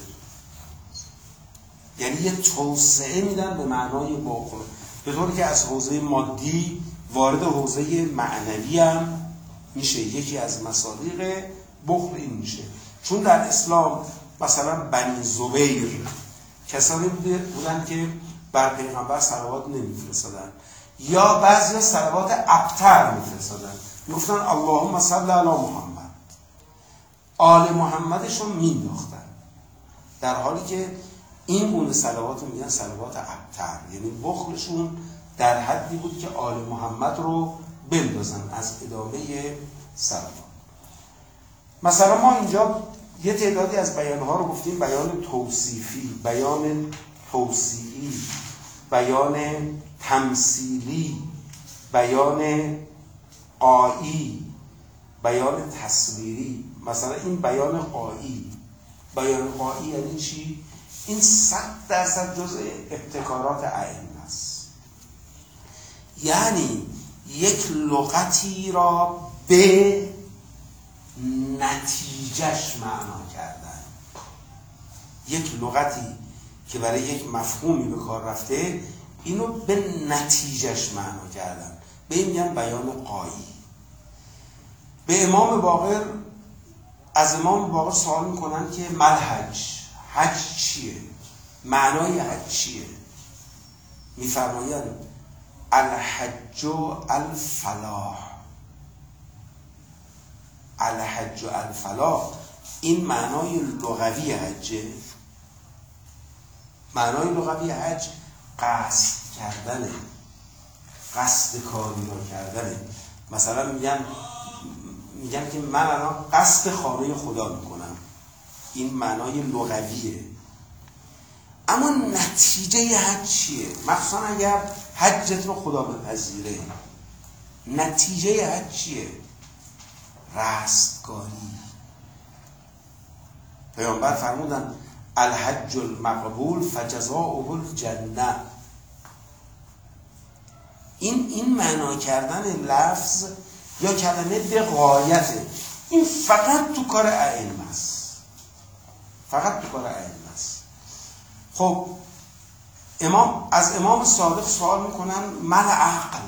یعنی یه توسعه میدن به معنای بخل، به طوری که از حوزه مادی وارد حوزه معنوی هم میشه. یکی از مصادیق بخل این میشه. چون در اسلام مثلا بنی زبیر کسانی بودن که بر پیغمبر صلوات نمیفرستادن یا بعضی صلوات ابتر میفرستادن، میگفتن اللهم صل علی محمد، آل محمدشون مینداختن، در حالی که این گونه صلوات رو میگن صلوات ابتر، یعنی بخلشون در حدی بود که آل محمد رو بندازن از ادامه صلوات. مثلا ما اینجا یه تعدادی از بیانها رو گفتیم، بیان توصیفی، بیان توصیعی، بیان تمثیلی، بیان قایی، بیان تصویری. مثلا این بیان قایی، بیان قایی یعنی چی؟ این صد درصد جزء ابتکارات ائمه است. یعنی یک لغتی را به نتیجهش معنا کردن. یک لغتی که برای یک مفهومی به کار رفته اینو به نتیجهش معنا کردن، به این میگن بیان قایی. به امام باقر، از امام باقر سوال میکنن که مل حج، حج چیه؟ معنای حج چیه؟ میفرمایند الحج الفلاح، الحج الفلاح. این معنای لغوی حجه. معنای لغوی حج قصد کردنه، قصد کاری را کردنه. مثلا میگن میگن که من الان قصد خانه خدا میکنم، این معنای لغویه. اما نتیجه حج چیه؟ مخصوصا اگر حجت رو خدا بپذیره، نتیجه حج چیه؟ رستگاری. پیامبر فرمودن الحج المقبول فجزاؤه الجنه. این این معنا کردن لفظ یا کلمه به غایته، این فقط تو کار ائمه است، فقط تو کار ائمه است. خب امام از امام صادق سوال میکنن مل عقل،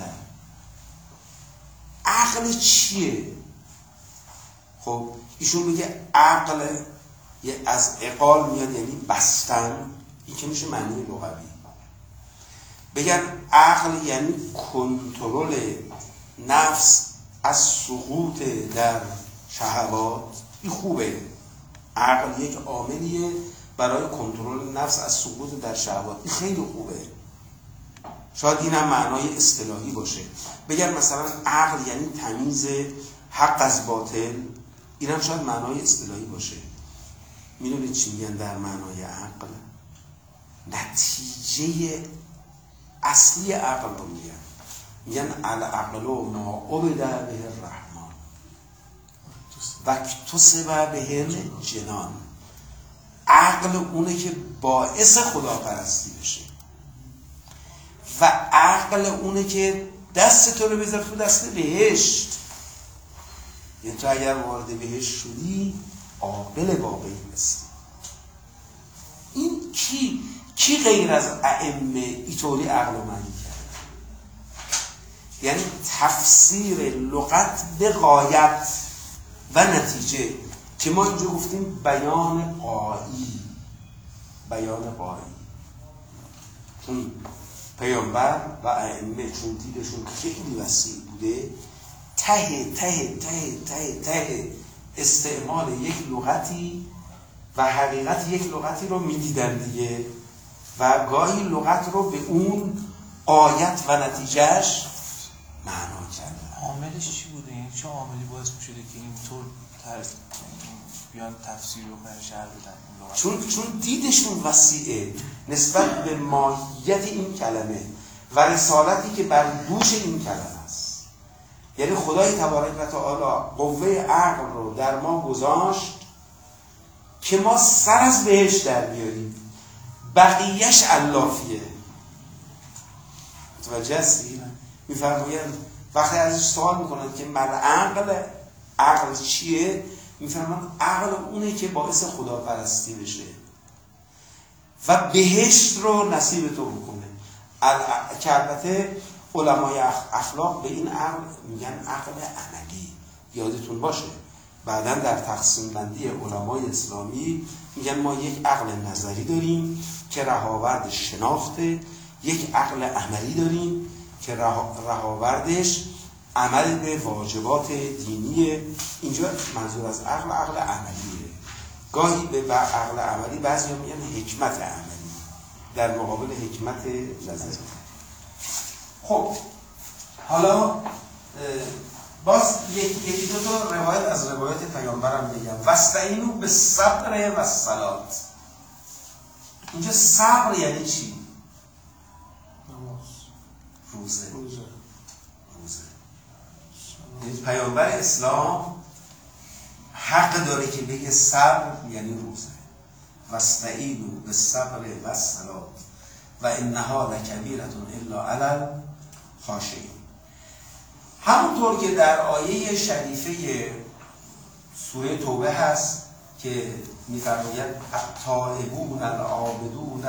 عقل چیه؟ خب ایشون میگه عقل یه از عقال میاد، یعنی بستن. این که میشه معنی لغوی. بگن عقل یعنی کنترل نفس از سقوط در شهوات. این خوبه، عقل یک عاملیه برای کنترل نفس از سقوط در شهوات، این خیلی خوبه. شاید این هم معنای اصطلاحی باشه. بگن مثلا عقل یعنی تمیز حق از باطل، این هم شاید معنای اصطلاحی باشه. میدونید چی میگن در معنای عقل؟ نتیجه اصلی عقل رو میگن. میگن العقل ما عبد به الرحمن و اکتسب به الجنان. عقل اونه که باعث خداپرستی بشه و عقل اونه که دست تو رو بذاره تو دست بهشت. یعنی تو اگر وارد بهشت شدی عاقل واقعی هستی. این کی کی غیر از ائمه اینطوری عقل و معنی کرد؟ یعنی تفسیر لغت به غایت و نتیجه، که ما اینجا گفتیم بیان قایی، بیان قایی. چون پیامبر و ائمه چون دیدشون خیلی وسیع بوده، ته ته ته ته ته استعمال یک لغتی و حقیقت یک لغتی رو میدیدن دیگه، و گاهی لغت رو به اون آیت و نتیجهش معنا کردن. عاملش چی بوده؟ این چه عاملی باعث می‌شده که اینطور بیان تفسیر بکنن شرح بدن. چون چون دیدشون وسیعه نسبت به ماهیت این کلمه و رسالتی که بر دوش این کلمه است. یعنی خدای تبارک و تعالی قوه عقل رو در ما گذاشت که ما سر از بهش در بیاریم، بقیهش علافیه. متوجه هستی؟ میفرمایند وقتی ازش سوال میکنند که مر عقل، عقل چیه؟ میفرمایند عقل اونه که باعث خداپرستی بشه و بهشت رو نصیب تو بکنه. که البته علمای اخلاق به این عقل میگن عقل عملی. یادتون باشه بعداً در تقسیم بندی علمای اسلامی میگن ما یک عقل نظری داریم که رهاورد شناخته، یک عقل عملی داریم که رهاوردش عمل به واجبات دینیه. اینجا منظور از عقل عقل عملیه. گاهی به عقل عملی بعضی هم میگن حکمت عملی در مقابل حکمت نظری. خب حالا باز یکی دو تا روایت از روایت پیامبرم بگم. واستعینوا بالصبر والصلاة. اینجا صبر یعنی چی؟ نماز، روزه. روزه. روزه. یعنی پیامبر اسلام حق داره که بگه صبر یعنی روزه. واستعینوا بالصبر والصلاة و انها لکبیرة الا علی الخاشعین. همونطور که در آیه شریفه سوره توبه هست که می‌فرماید التائبون العابدون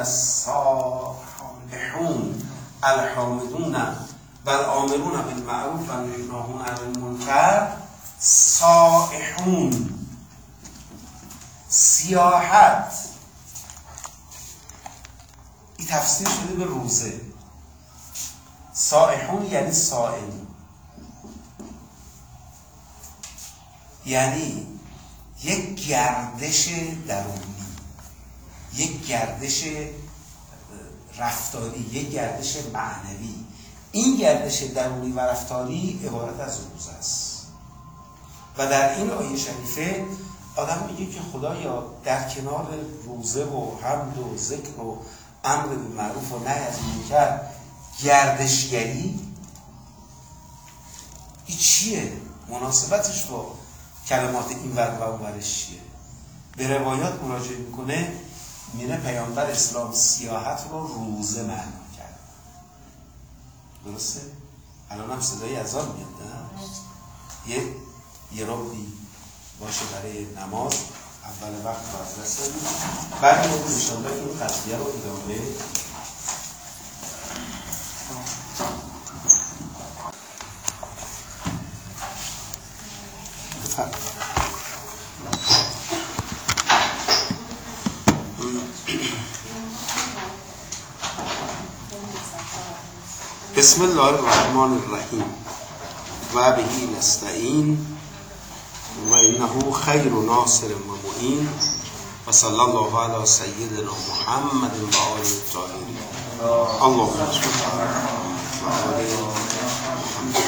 الصالحون الحامدون والآمرون بالمعروف والناهون عن المنکر سائحون. سیاحت این تفسیر شده به روزه. سائحون یعنی صائم، یعنی یک گردش درونی، یک گردش رفتاری، یک گردش معنوی. این گردش درونی و رفتاری عبارت از روزه است. و در این آیه شریفه آدم میگه که خدایا در کنار روزه و حمد و ذکر و امر بالمعروف و نهی از منکر گردشگری این چیه؟ مناسبتش با کلمات این ور و اون ورش چیه؟ به روایات مراجعه میکنه میره پیامبر اسلام سیاحت رو روزه معنا کرد. درسته؟ الان هم صدای اذان میاد نه؟ یه یه ربی باشه برای نماز اول وقت باز رسید بعد میاد انشاءالله که این قضیه رو ادامه بسم الله الرحمن الرحیم و بهی نستعین و انه خیر ناصر و معین و صلی الله علی سیدنا محمد و آله الطاهرین. اللهم صل علی محمد.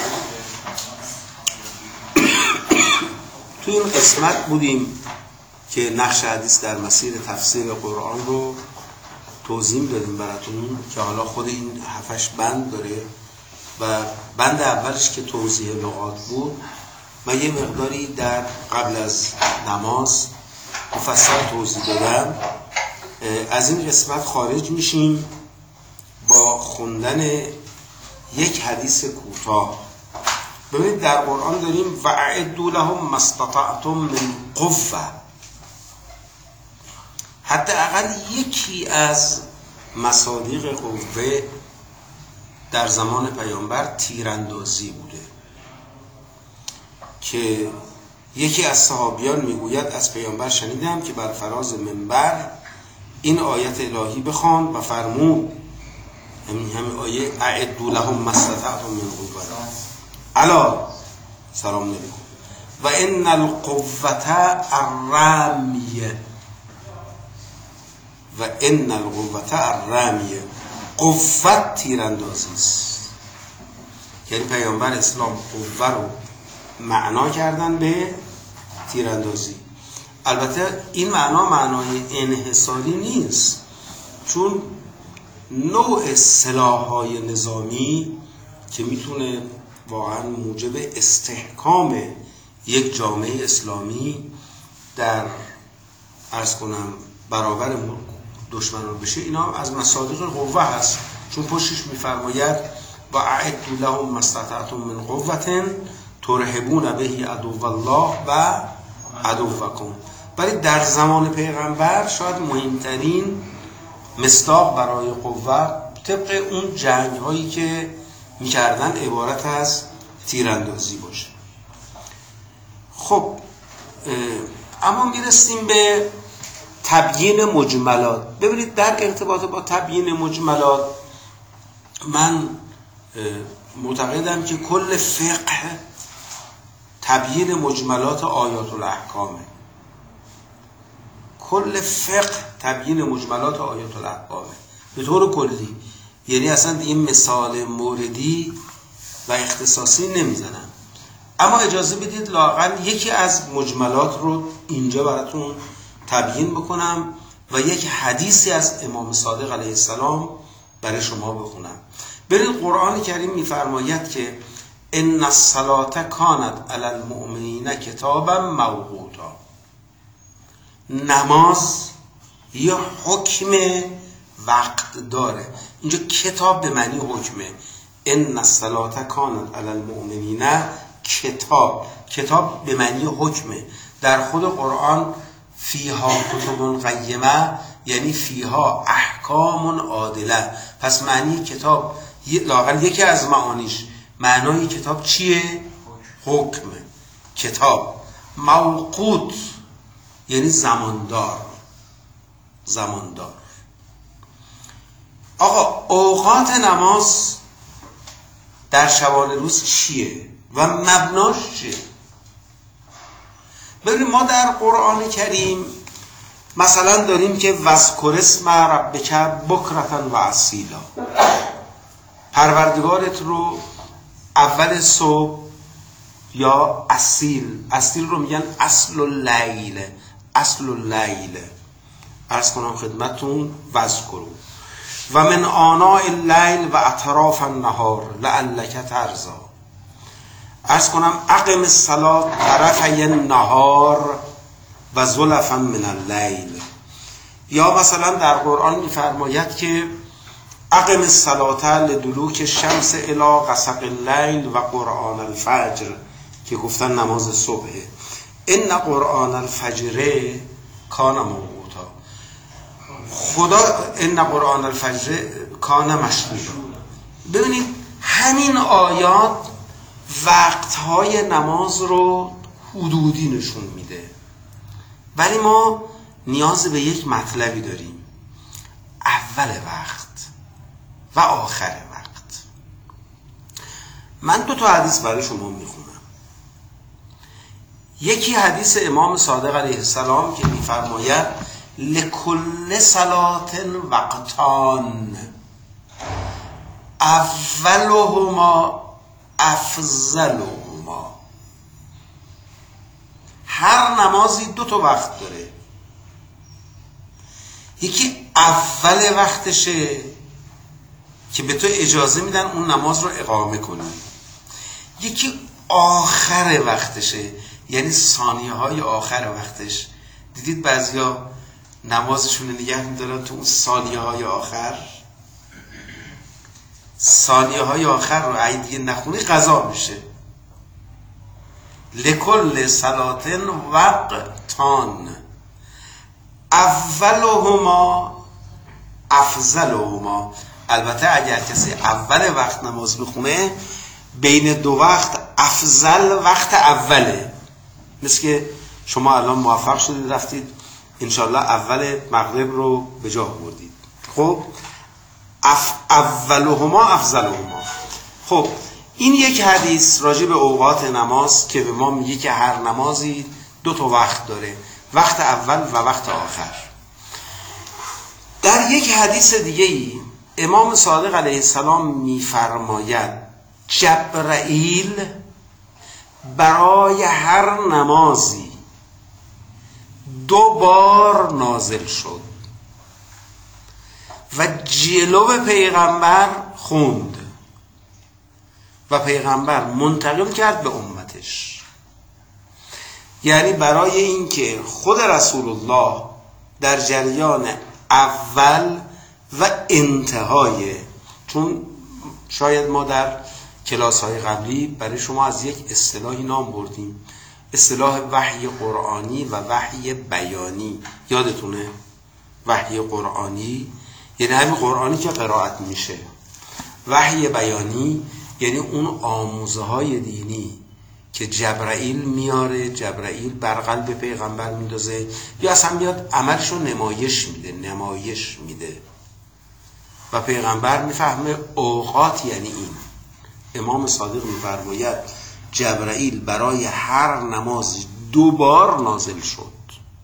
تو این قسمت بودیم که نقش حدیث در مسیر تفسیر قرآن رو توضیح دادیم براتون که حالا خود این هفتش بند داره و بند اولش که توضیح لغات بود من یه مقداری در قبل از نماز مفصل توضیح دادم. از این قسمت خارج میشیم با خوندن یک حدیث کوتاه. ببینید در قرآن داریم و اعدوا لهم ما استطعتم من قوة. حداقل یکی از مصادیق قوه در زمان پیامبر تیراندازی بوده که یکی از صحابیان میگوید از پیامبر شنیدم که بر فراز منبر این آیت الهی بخوان و فرمود، همین همین آیه اعدوا لهم ما استطعتم من قوة الا سلام علیکم و ان القوة الرمیه و ان القوة الرمیه. قوت تیراندازی است. یعنی پیامبر اسلام قوه رو معنا کردن به تیراندازی. البته این معنا معنای انحصاری نیست، چون نوع سلاح‌های نظامی که میتونه واقعا موجب استحکام یک جامعه اسلامی در عرض کنم برابر دشمنان بشه، اینا از مصادیق قوه هست، چون پشتش میفرماید و اعدوا لهم ما استطعتم من قوة ترهبون به عدو الله و عدوکم. ولی در زمان پیغمبر شاید مهمترین مصداق برای قوه طبق اون جنگ هایی که میکردن عبارت از تیراندازی باشه. خب اما میرسیم به تبیین مجملات. ببینید در ارتباط با تبیین مجملات من معتقدم که کل فقه تبیین مجملات آیات الاحکامه. کل فقه تبیین مجملات آیات الاحکامه به طور کلی، یعنی اصلا دیگه مثال موردی و اختصاصی نمیزنم. اما اجازه بدید لااقل یکی از مجملات رو اینجا براتون تبیین بکنم و یک حدیثی از امام صادق علیه السلام برای شما بخونم. برید قرآن کریم میفرماید که ان الصلاة کانت علی المؤمنین کتابا موقوتا. نماز یه حکم وقت داره. اینجا کتاب به معنی حکمه. ان الصلاة کانت علی المؤمنین کتاب، کتاب به معنی حکمه. در خود قرآن فیها کتب قیمه یعنی فیها احکام عادله. پس معنی کتاب لااقل یکی از معانیش، معنای کتاب چیه؟ حکمه. کتاب موقوت یعنی زماندار. زماندار. آقا اوقات نماز در شبانه روز چیه و مبناش چیه؟ ببینید ما در قرآن کریم مثلا داریم که وذکر اسم ربک بکرة و اصیلا، پروردگارت رو اول صبح یا اصیل، اصیل رو میگن اصل اللیل، اصل اللیل عرض کنم خدمتون وذکروا و من آناء اللیل و اطراف النهار لعلک ترضی. عرض کنم اقم الصلاة طرفی النهار و زلفا من اللیل. یا مثلا در قرآن میفرماید که اقم الصلاة لدلوک الشمس الی غسق اللیل و قرآن الفجر که گفتن نماز صبحه. ان قرآن الفجر کان موقوتا. خدا ان قرآن الفجر کان مشهودا. ببینید همین آیات وقتهای نماز رو حدودی نشون میده، ولی ما نیاز به یک مطلبی داریم، اول وقت و آخر وقت. من دو تا حدیث برای شما میخونم. یکی حدیث امام صادق علیه السلام که میفرماید لکل صلاة وقتان اولهما افضلهما. هر نمازی دو تا وقت داره، یکی اول وقتشه که به تو اجازه میدن اون نماز رو اقامه کنی، یکی آخر وقتشه یعنی ثانیه های آخر وقتش. دیدید بعضیا نمازشون رو نگه میدارن تو اون ثانیه های آخر، ثانیه های آخر رو اگه دیگه نخونی قضا میشه. لکل صلاة وقتان اولهما افضلهما. البته اگر کسی اول وقت نماز بخونه بین دو وقت افضل وقت اوله. مثل که شما الان موفق شدید رفتید انشالله اول مغرب رو به جا بردید. خب اف اولهما افضلهما. خب این یک حدیث راجع به اوقات نماز که به ما میگه که هر نمازی دو تا وقت داره، وقت اول و وقت آخر. در یک حدیث دیگه ای امام صادق علیه السلام میفرماید جبرائیل برای هر نمازی دو بار نازل شد و جلو پیغمبر خوند و پیغمبر منتقل کرد به امتش. یعنی برای اینکه خود رسول الله در جریان اول و انتهای، چون شاید ما در کلاس های قبلی برای شما از یک اصطلاحی نام بردیم، اصطلاح وحی قرآنی و وحی بیانی. یادتونه؟ وحی قرآنی یعنی همین قرآنی که قرائت میشه. وحی بیانی یعنی اون آموزه های دینی که جبرائیل میاره، جبرائیل بر قلب پیغمبر میندازه یا اصلا میاد عملشو نمایش میده نمایش میده و پیغمبر میفهمه اوقات یعنی این. امام صادق میفرماید جبرائیل برای هر نماز دو بار نازل شد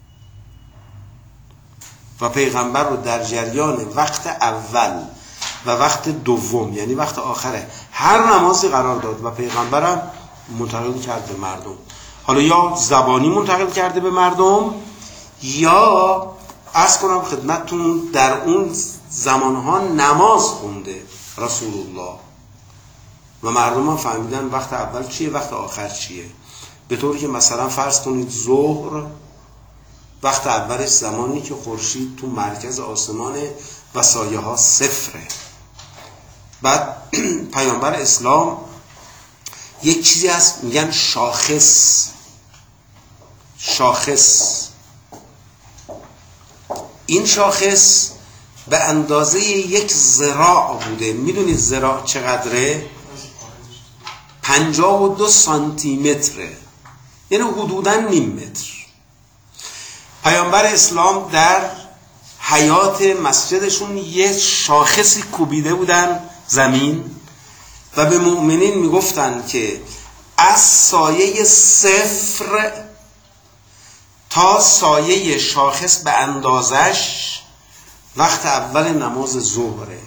و پیغمبر رو در جریان وقت اول و وقت دوم یعنی وقت آخره هر نمازی قرار داد و پیغمبرم منتقل کرد به مردم. حالا یا زبانی منتقل کرده به مردم یا عرض کنم خدمتتون در اون زمانها نماز خونده رسول الله و مردم هم فهمیدن وقت اول چیه وقت آخر چیه. به طوری که مثلا فرض کنید ظهر وقت اولش زمانی که خورشید تو مرکز آسمانه و سایه ها صفره. بعد پیامبر اسلام یک چیزی هست میگن شاخص. شاخص این شاخص به اندازه یک ذراع بوده. میدونید ذراع چقدره؟ پنجاه و دو سانتی متره، یعنی حدوداً نیم متر. پیامبر اسلام در حیات مسجدشون یه شاخصی کوبیده بودن زمین و به مؤمنین میگفتن که از سایه صفر تا سایه شاخص به اندازش وقت اول نماز ظهره.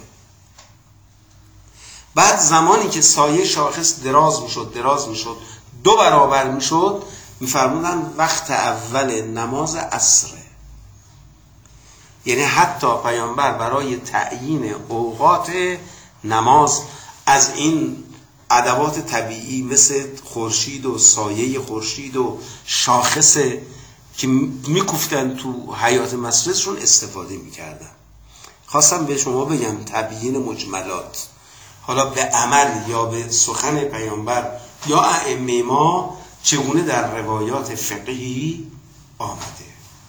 بعد زمانی که سایه شاخص دراز میشد دراز میشد دو برابر میشد میفرمودن وقت اول نماز عصره. یعنی حتی پیامبر برای تعیین اوقات نماز از این ادوات طبیعی مثل خورشید و سایه خورشید و شاخص که میکوفتن تو حیات مسجدشون استفاده میکردن. خواستم به شما بگم تبیین مجملات، حالا به عمل یا به سخن پیامبر یا ائمه ما چگونه در روایات فقهی آمده.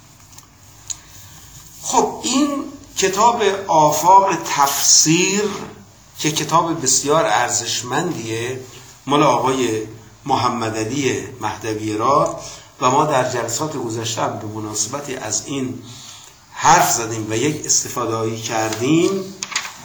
خب این کتاب آفاق تفسیر که کتاب بسیار ارزشمندیه مال آقای محمد علی مهدوی را و ما در جلسات گذشته هم به مناسبتی از این حرف زدیم و یک استفاده‌ای کردیم.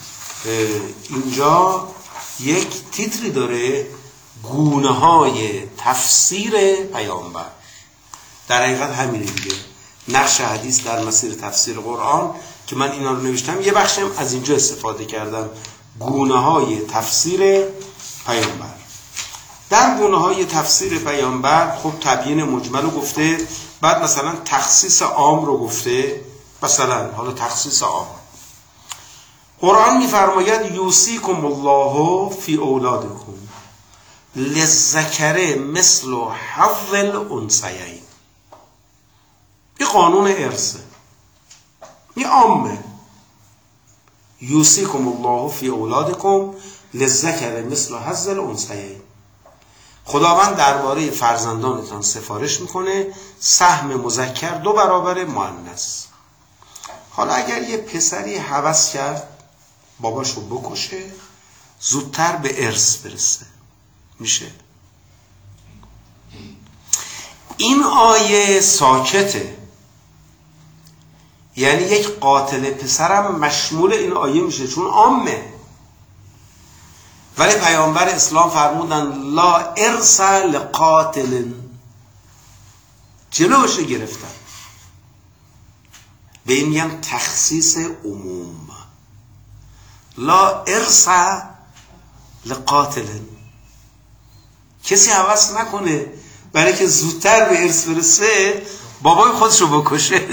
اینجا یک تیتری داره گونه های تفسیر پیامبر. در حقیقت همینه دیگه، نقش حدیث در مسیر تفسیر قرآن که من اینا رو نوشتم یه بخشم از اینجا استفاده کردم. گونه های تفسیر پیامبر. در گونه های تفسیر پیامبر خب تبیین مجمل رو گفته، بعد مثلا تخصیص عام رو گفته. مثلا حالا تخصیص عام قرآن میفرماید یوصیکم الله فی اولادکم للذکر مثل حظ الانثیین. این قانون ارثه، این عامه. یوصیکم الله فی اولادکم للذکر مثل حظ الانثیین. خداوند درباره فرزندانتان سفارش میکنه سهم مذکر دو برابر مؤنث. حالا اگر یه پسری هوس کرد باباشو بکشه زودتر به ارث برسه میشه. این آیه ساکته، یعنی یک قاتل پسرم مشمول این آیه میشه چون عامه. ولی پیامبر اسلام فرمودن لا ارث لقاتل، جلوش گرفتن. به این میگن تخصیص عموم. لا ارث لقاتل، کسی هوس نکنه برای که زودتر به ارث برسه بابای خودش رو بکشه.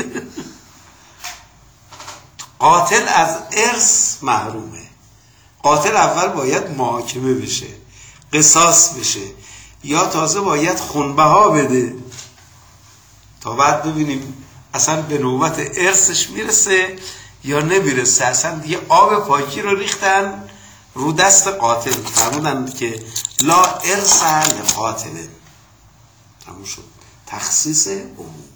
قاتل از ارث محرومه. قاتل اول باید محاکمه بشه، قصاص بشه، یا تازه باید خونبها بده تا بعد ببینیم اصلا به نوبت ارثش میرسه یا نمیرسه. اصلا دیگه آب پاکی رو ریختن رو دست قاتل، فرمودن که لا ارث لقاتل. تموم شد. تخصیص عموم.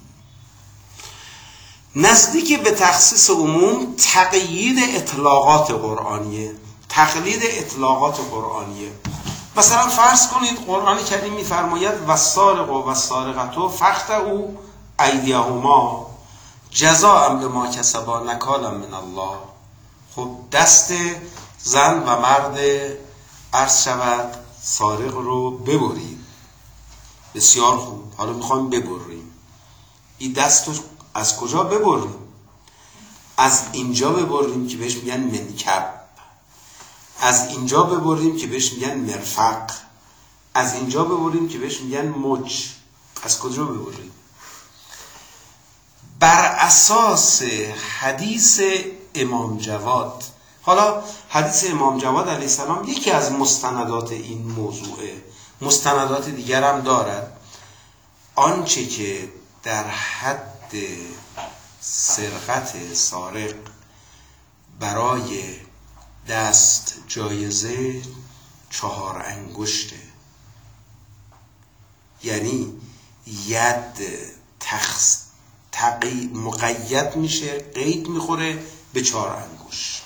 نزدیک به تخصیص عموم تقیید اطلاقات قرآنیه، تقلید اطلاقات قرآنیه. مثلا فرض کنید قرآن کریم میفرماید والسارق والسارقة فاقطعوا ایدیهما جزاء بما کسبا نکالا من الله. خب دست زن و مرد عرض شود سارق رو ببرید. بسیار خوب، حالا میخوایم ببریم. این دست رو از کجا ببریم؟ از اینجا ببریم که بهش میگن منکب، از اینجا ببریم که بهش میگن مرفق، از اینجا ببریم که بهش میگن مچ. از کجا ببریم؟ بر اساس حدیث امام جواد. حالا حدیث امام جواد علیه السلام یکی از مستندات این موضوعه، مستندات دیگر هم دارد. آنچه که در حد سرقت سارق برای دست جایزه چهار انگشته، یعنی ید تخص تقی مقید میشه، قید میخوره به چهار انگشت.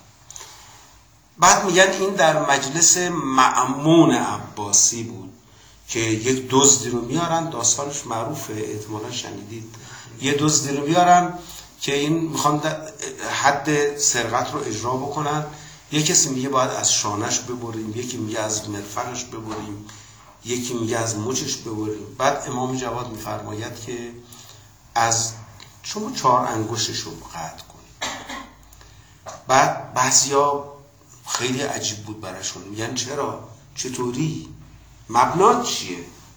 بعد میگن این در مجلس مأمون عباسی بود که یک دزدی رو میارن، داستانش معروفه، احتمالا شنیدید. یه دزدی رو میارن که این میخوان حد سرقت رو اجرا بکنن. یه کسی میگه باید از شانش ببریم، یکی میگه از مرفقش ببریم، یکی میگه از مچش ببریم. بعد امام جواد میفرماید که از شما چهار انگشتش رو قطع کنید. بعد بعضیا خیلی عجیب بود براشون، میگن چرا؟ چطوری؟ مبنا چیه؟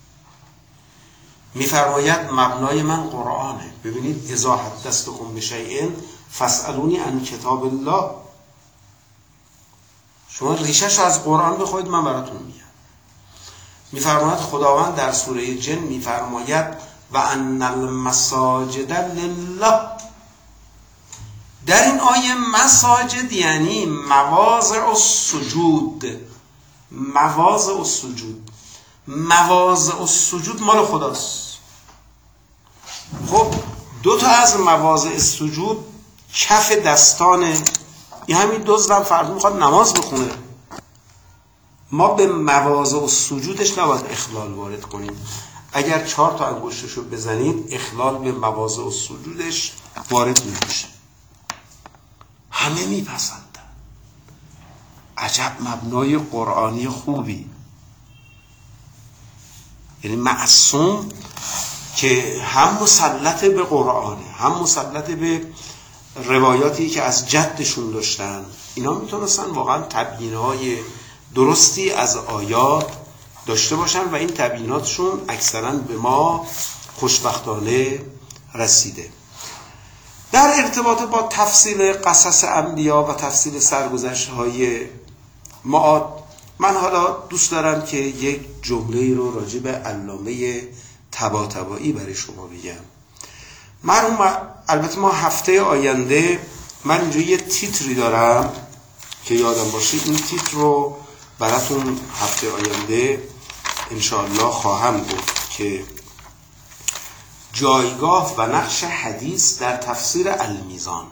میفرماید مبنای من قرآنه. ببینید اذا حدثتکم بشیء فاسألونی عن کتاب الله. شما ریشش رو از قرآن بخواید، من براتون میگم. میفرماید خداوند در سوره جن میفرماید و ان المساجد لله. در این آیه مساجد یعنی مواضع السجود، مواضع السجود، مواضع السجود مال خداست. خب دو تا از مواضع السجود کف دستانه. این همین دزدم فرض میخواد نماز بخونه، ما به مواضع السجودش نباید اخلال وارد کنیم. اگر چهار تا انگشتش رو بزنید اخلال به مواضع السجودش وارد میشه. همه میپسندن. عجب مبنای قرآنی خوبی. یعنی معصوم که هم مسلط به قرآنه، هم مسلط به روایاتی که از جدشون داشتن. اینا میتونستن واقعا تبیین‌های درستی از آیات داشته باشن و این تبییناتشون اکثرا به ما خوشبختانه رسیده. در ارتباط با تفصیل قصص انبیا و تفصیل سرگذشت‌های معاد، من حالا دوست دارم که یک جمله رو راجع به علامه طباطبایی برای شما بگم. مرحوم، البته ما هفته آینده من اینجا یه تیتری دارم که یادم باشه این تیتر رو براتون هفته آینده انشاءالله خواهم گفت که جایگاه و نقش حدیث در تفسیر المیزان.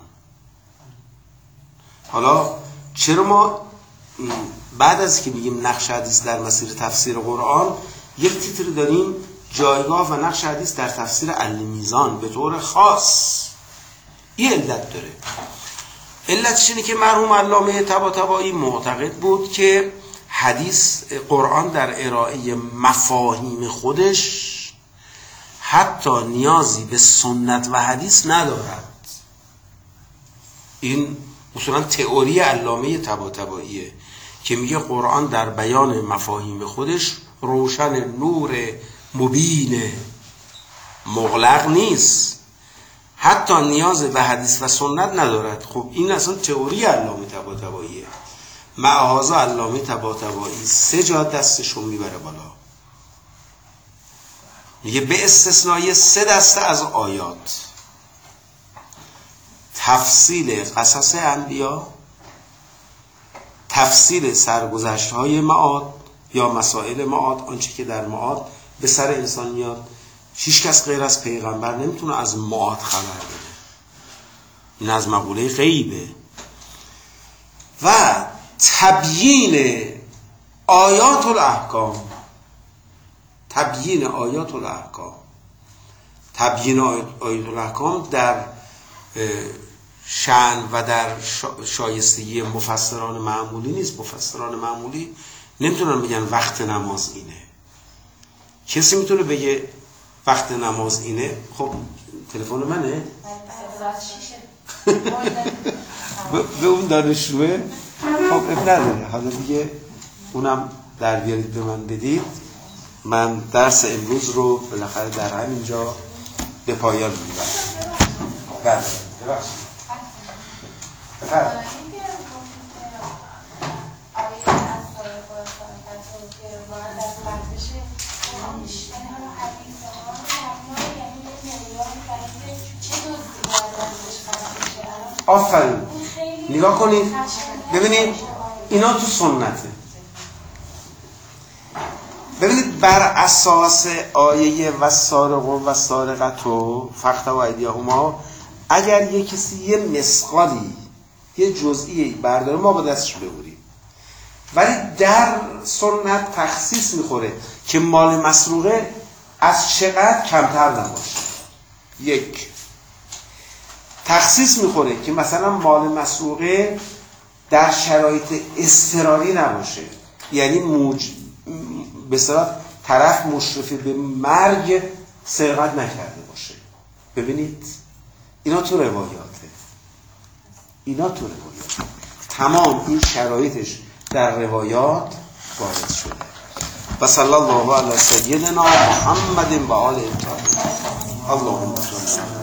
حالا چرا ما بعد از که میگیم نقش حدیث در مسیر تفسیر قرآن یک تیتر داریم جایگاه و نقش حدیث در تفسیر المیزان به طور خاص؟ این علت داره. علتش اینه که مرحوم علامه طباطبایی معتقد بود که حدیث قرآن در ارائه مفاهیم خودش حتی نیازی به سنت و حدیث ندارد. این اصولا تئوری علامه طباطباییه که میگه قرآن در بیان مفاهیم خودش روشن، نور مبینه. مغلق نیست، حتی نیاز به حدیث و سنت ندارد. خب این اصلا تئوری علامه طباطباییه. معاذ علامه طباطبایی سه جا دستشون میبره بالا، میگه به استثنای سه دسته از آیات، تفصیل قصص انبیا، تفصیل سرگذشت‌های معاد یا مسائل معاد، آنچه که در معاد به سر انسان میاد. هیچ کس غیر از پیغمبر نمیتونه از معاد خبر بده، این از مقوله غیبه. و تبیین آیات الاحکام، تبیین آیات الاحکام تبیین آیات الاحکام در شأن و در شایستگی مفسران معمولی نیست. مفسران معمولی نمیتونن بگن وقت نماز اینه. کسی میتونه بگه وقت نماز اینه؟ خب تلفن منه؟ به اون دانشجوه خب اب نداره، حالا دیگه اونم در بیارید به من بدید. من درس امروز رو بالاخره در همینجا به پایان میبرم. بله ببخشید. بله. آفرین، نگاه کنید ببینید اینا تو سنته. ببینید بر اساس آیه و سارق و سارقت و فقط و ایدیهما، اگر یه کسی یه مسقالی یه جزئی برداره ما با دستش ببریم، ولی در سنت تخصیص میخوره که مال مسروقه از چقدر کمتر نباشه. یک تخصیص میخوره که مثلا مال مسروقه در شرایط اضطراری نباشه، یعنی موج به صورت طرف مشرف به مرگ سرقت نکرده باشه. ببینید اینا تو روایاته، اینا تو روایات تمام این شرایطش در روایات وارد شده. و صلی الله علی سیدنا محمد و آله الطاهرین. اللهم صل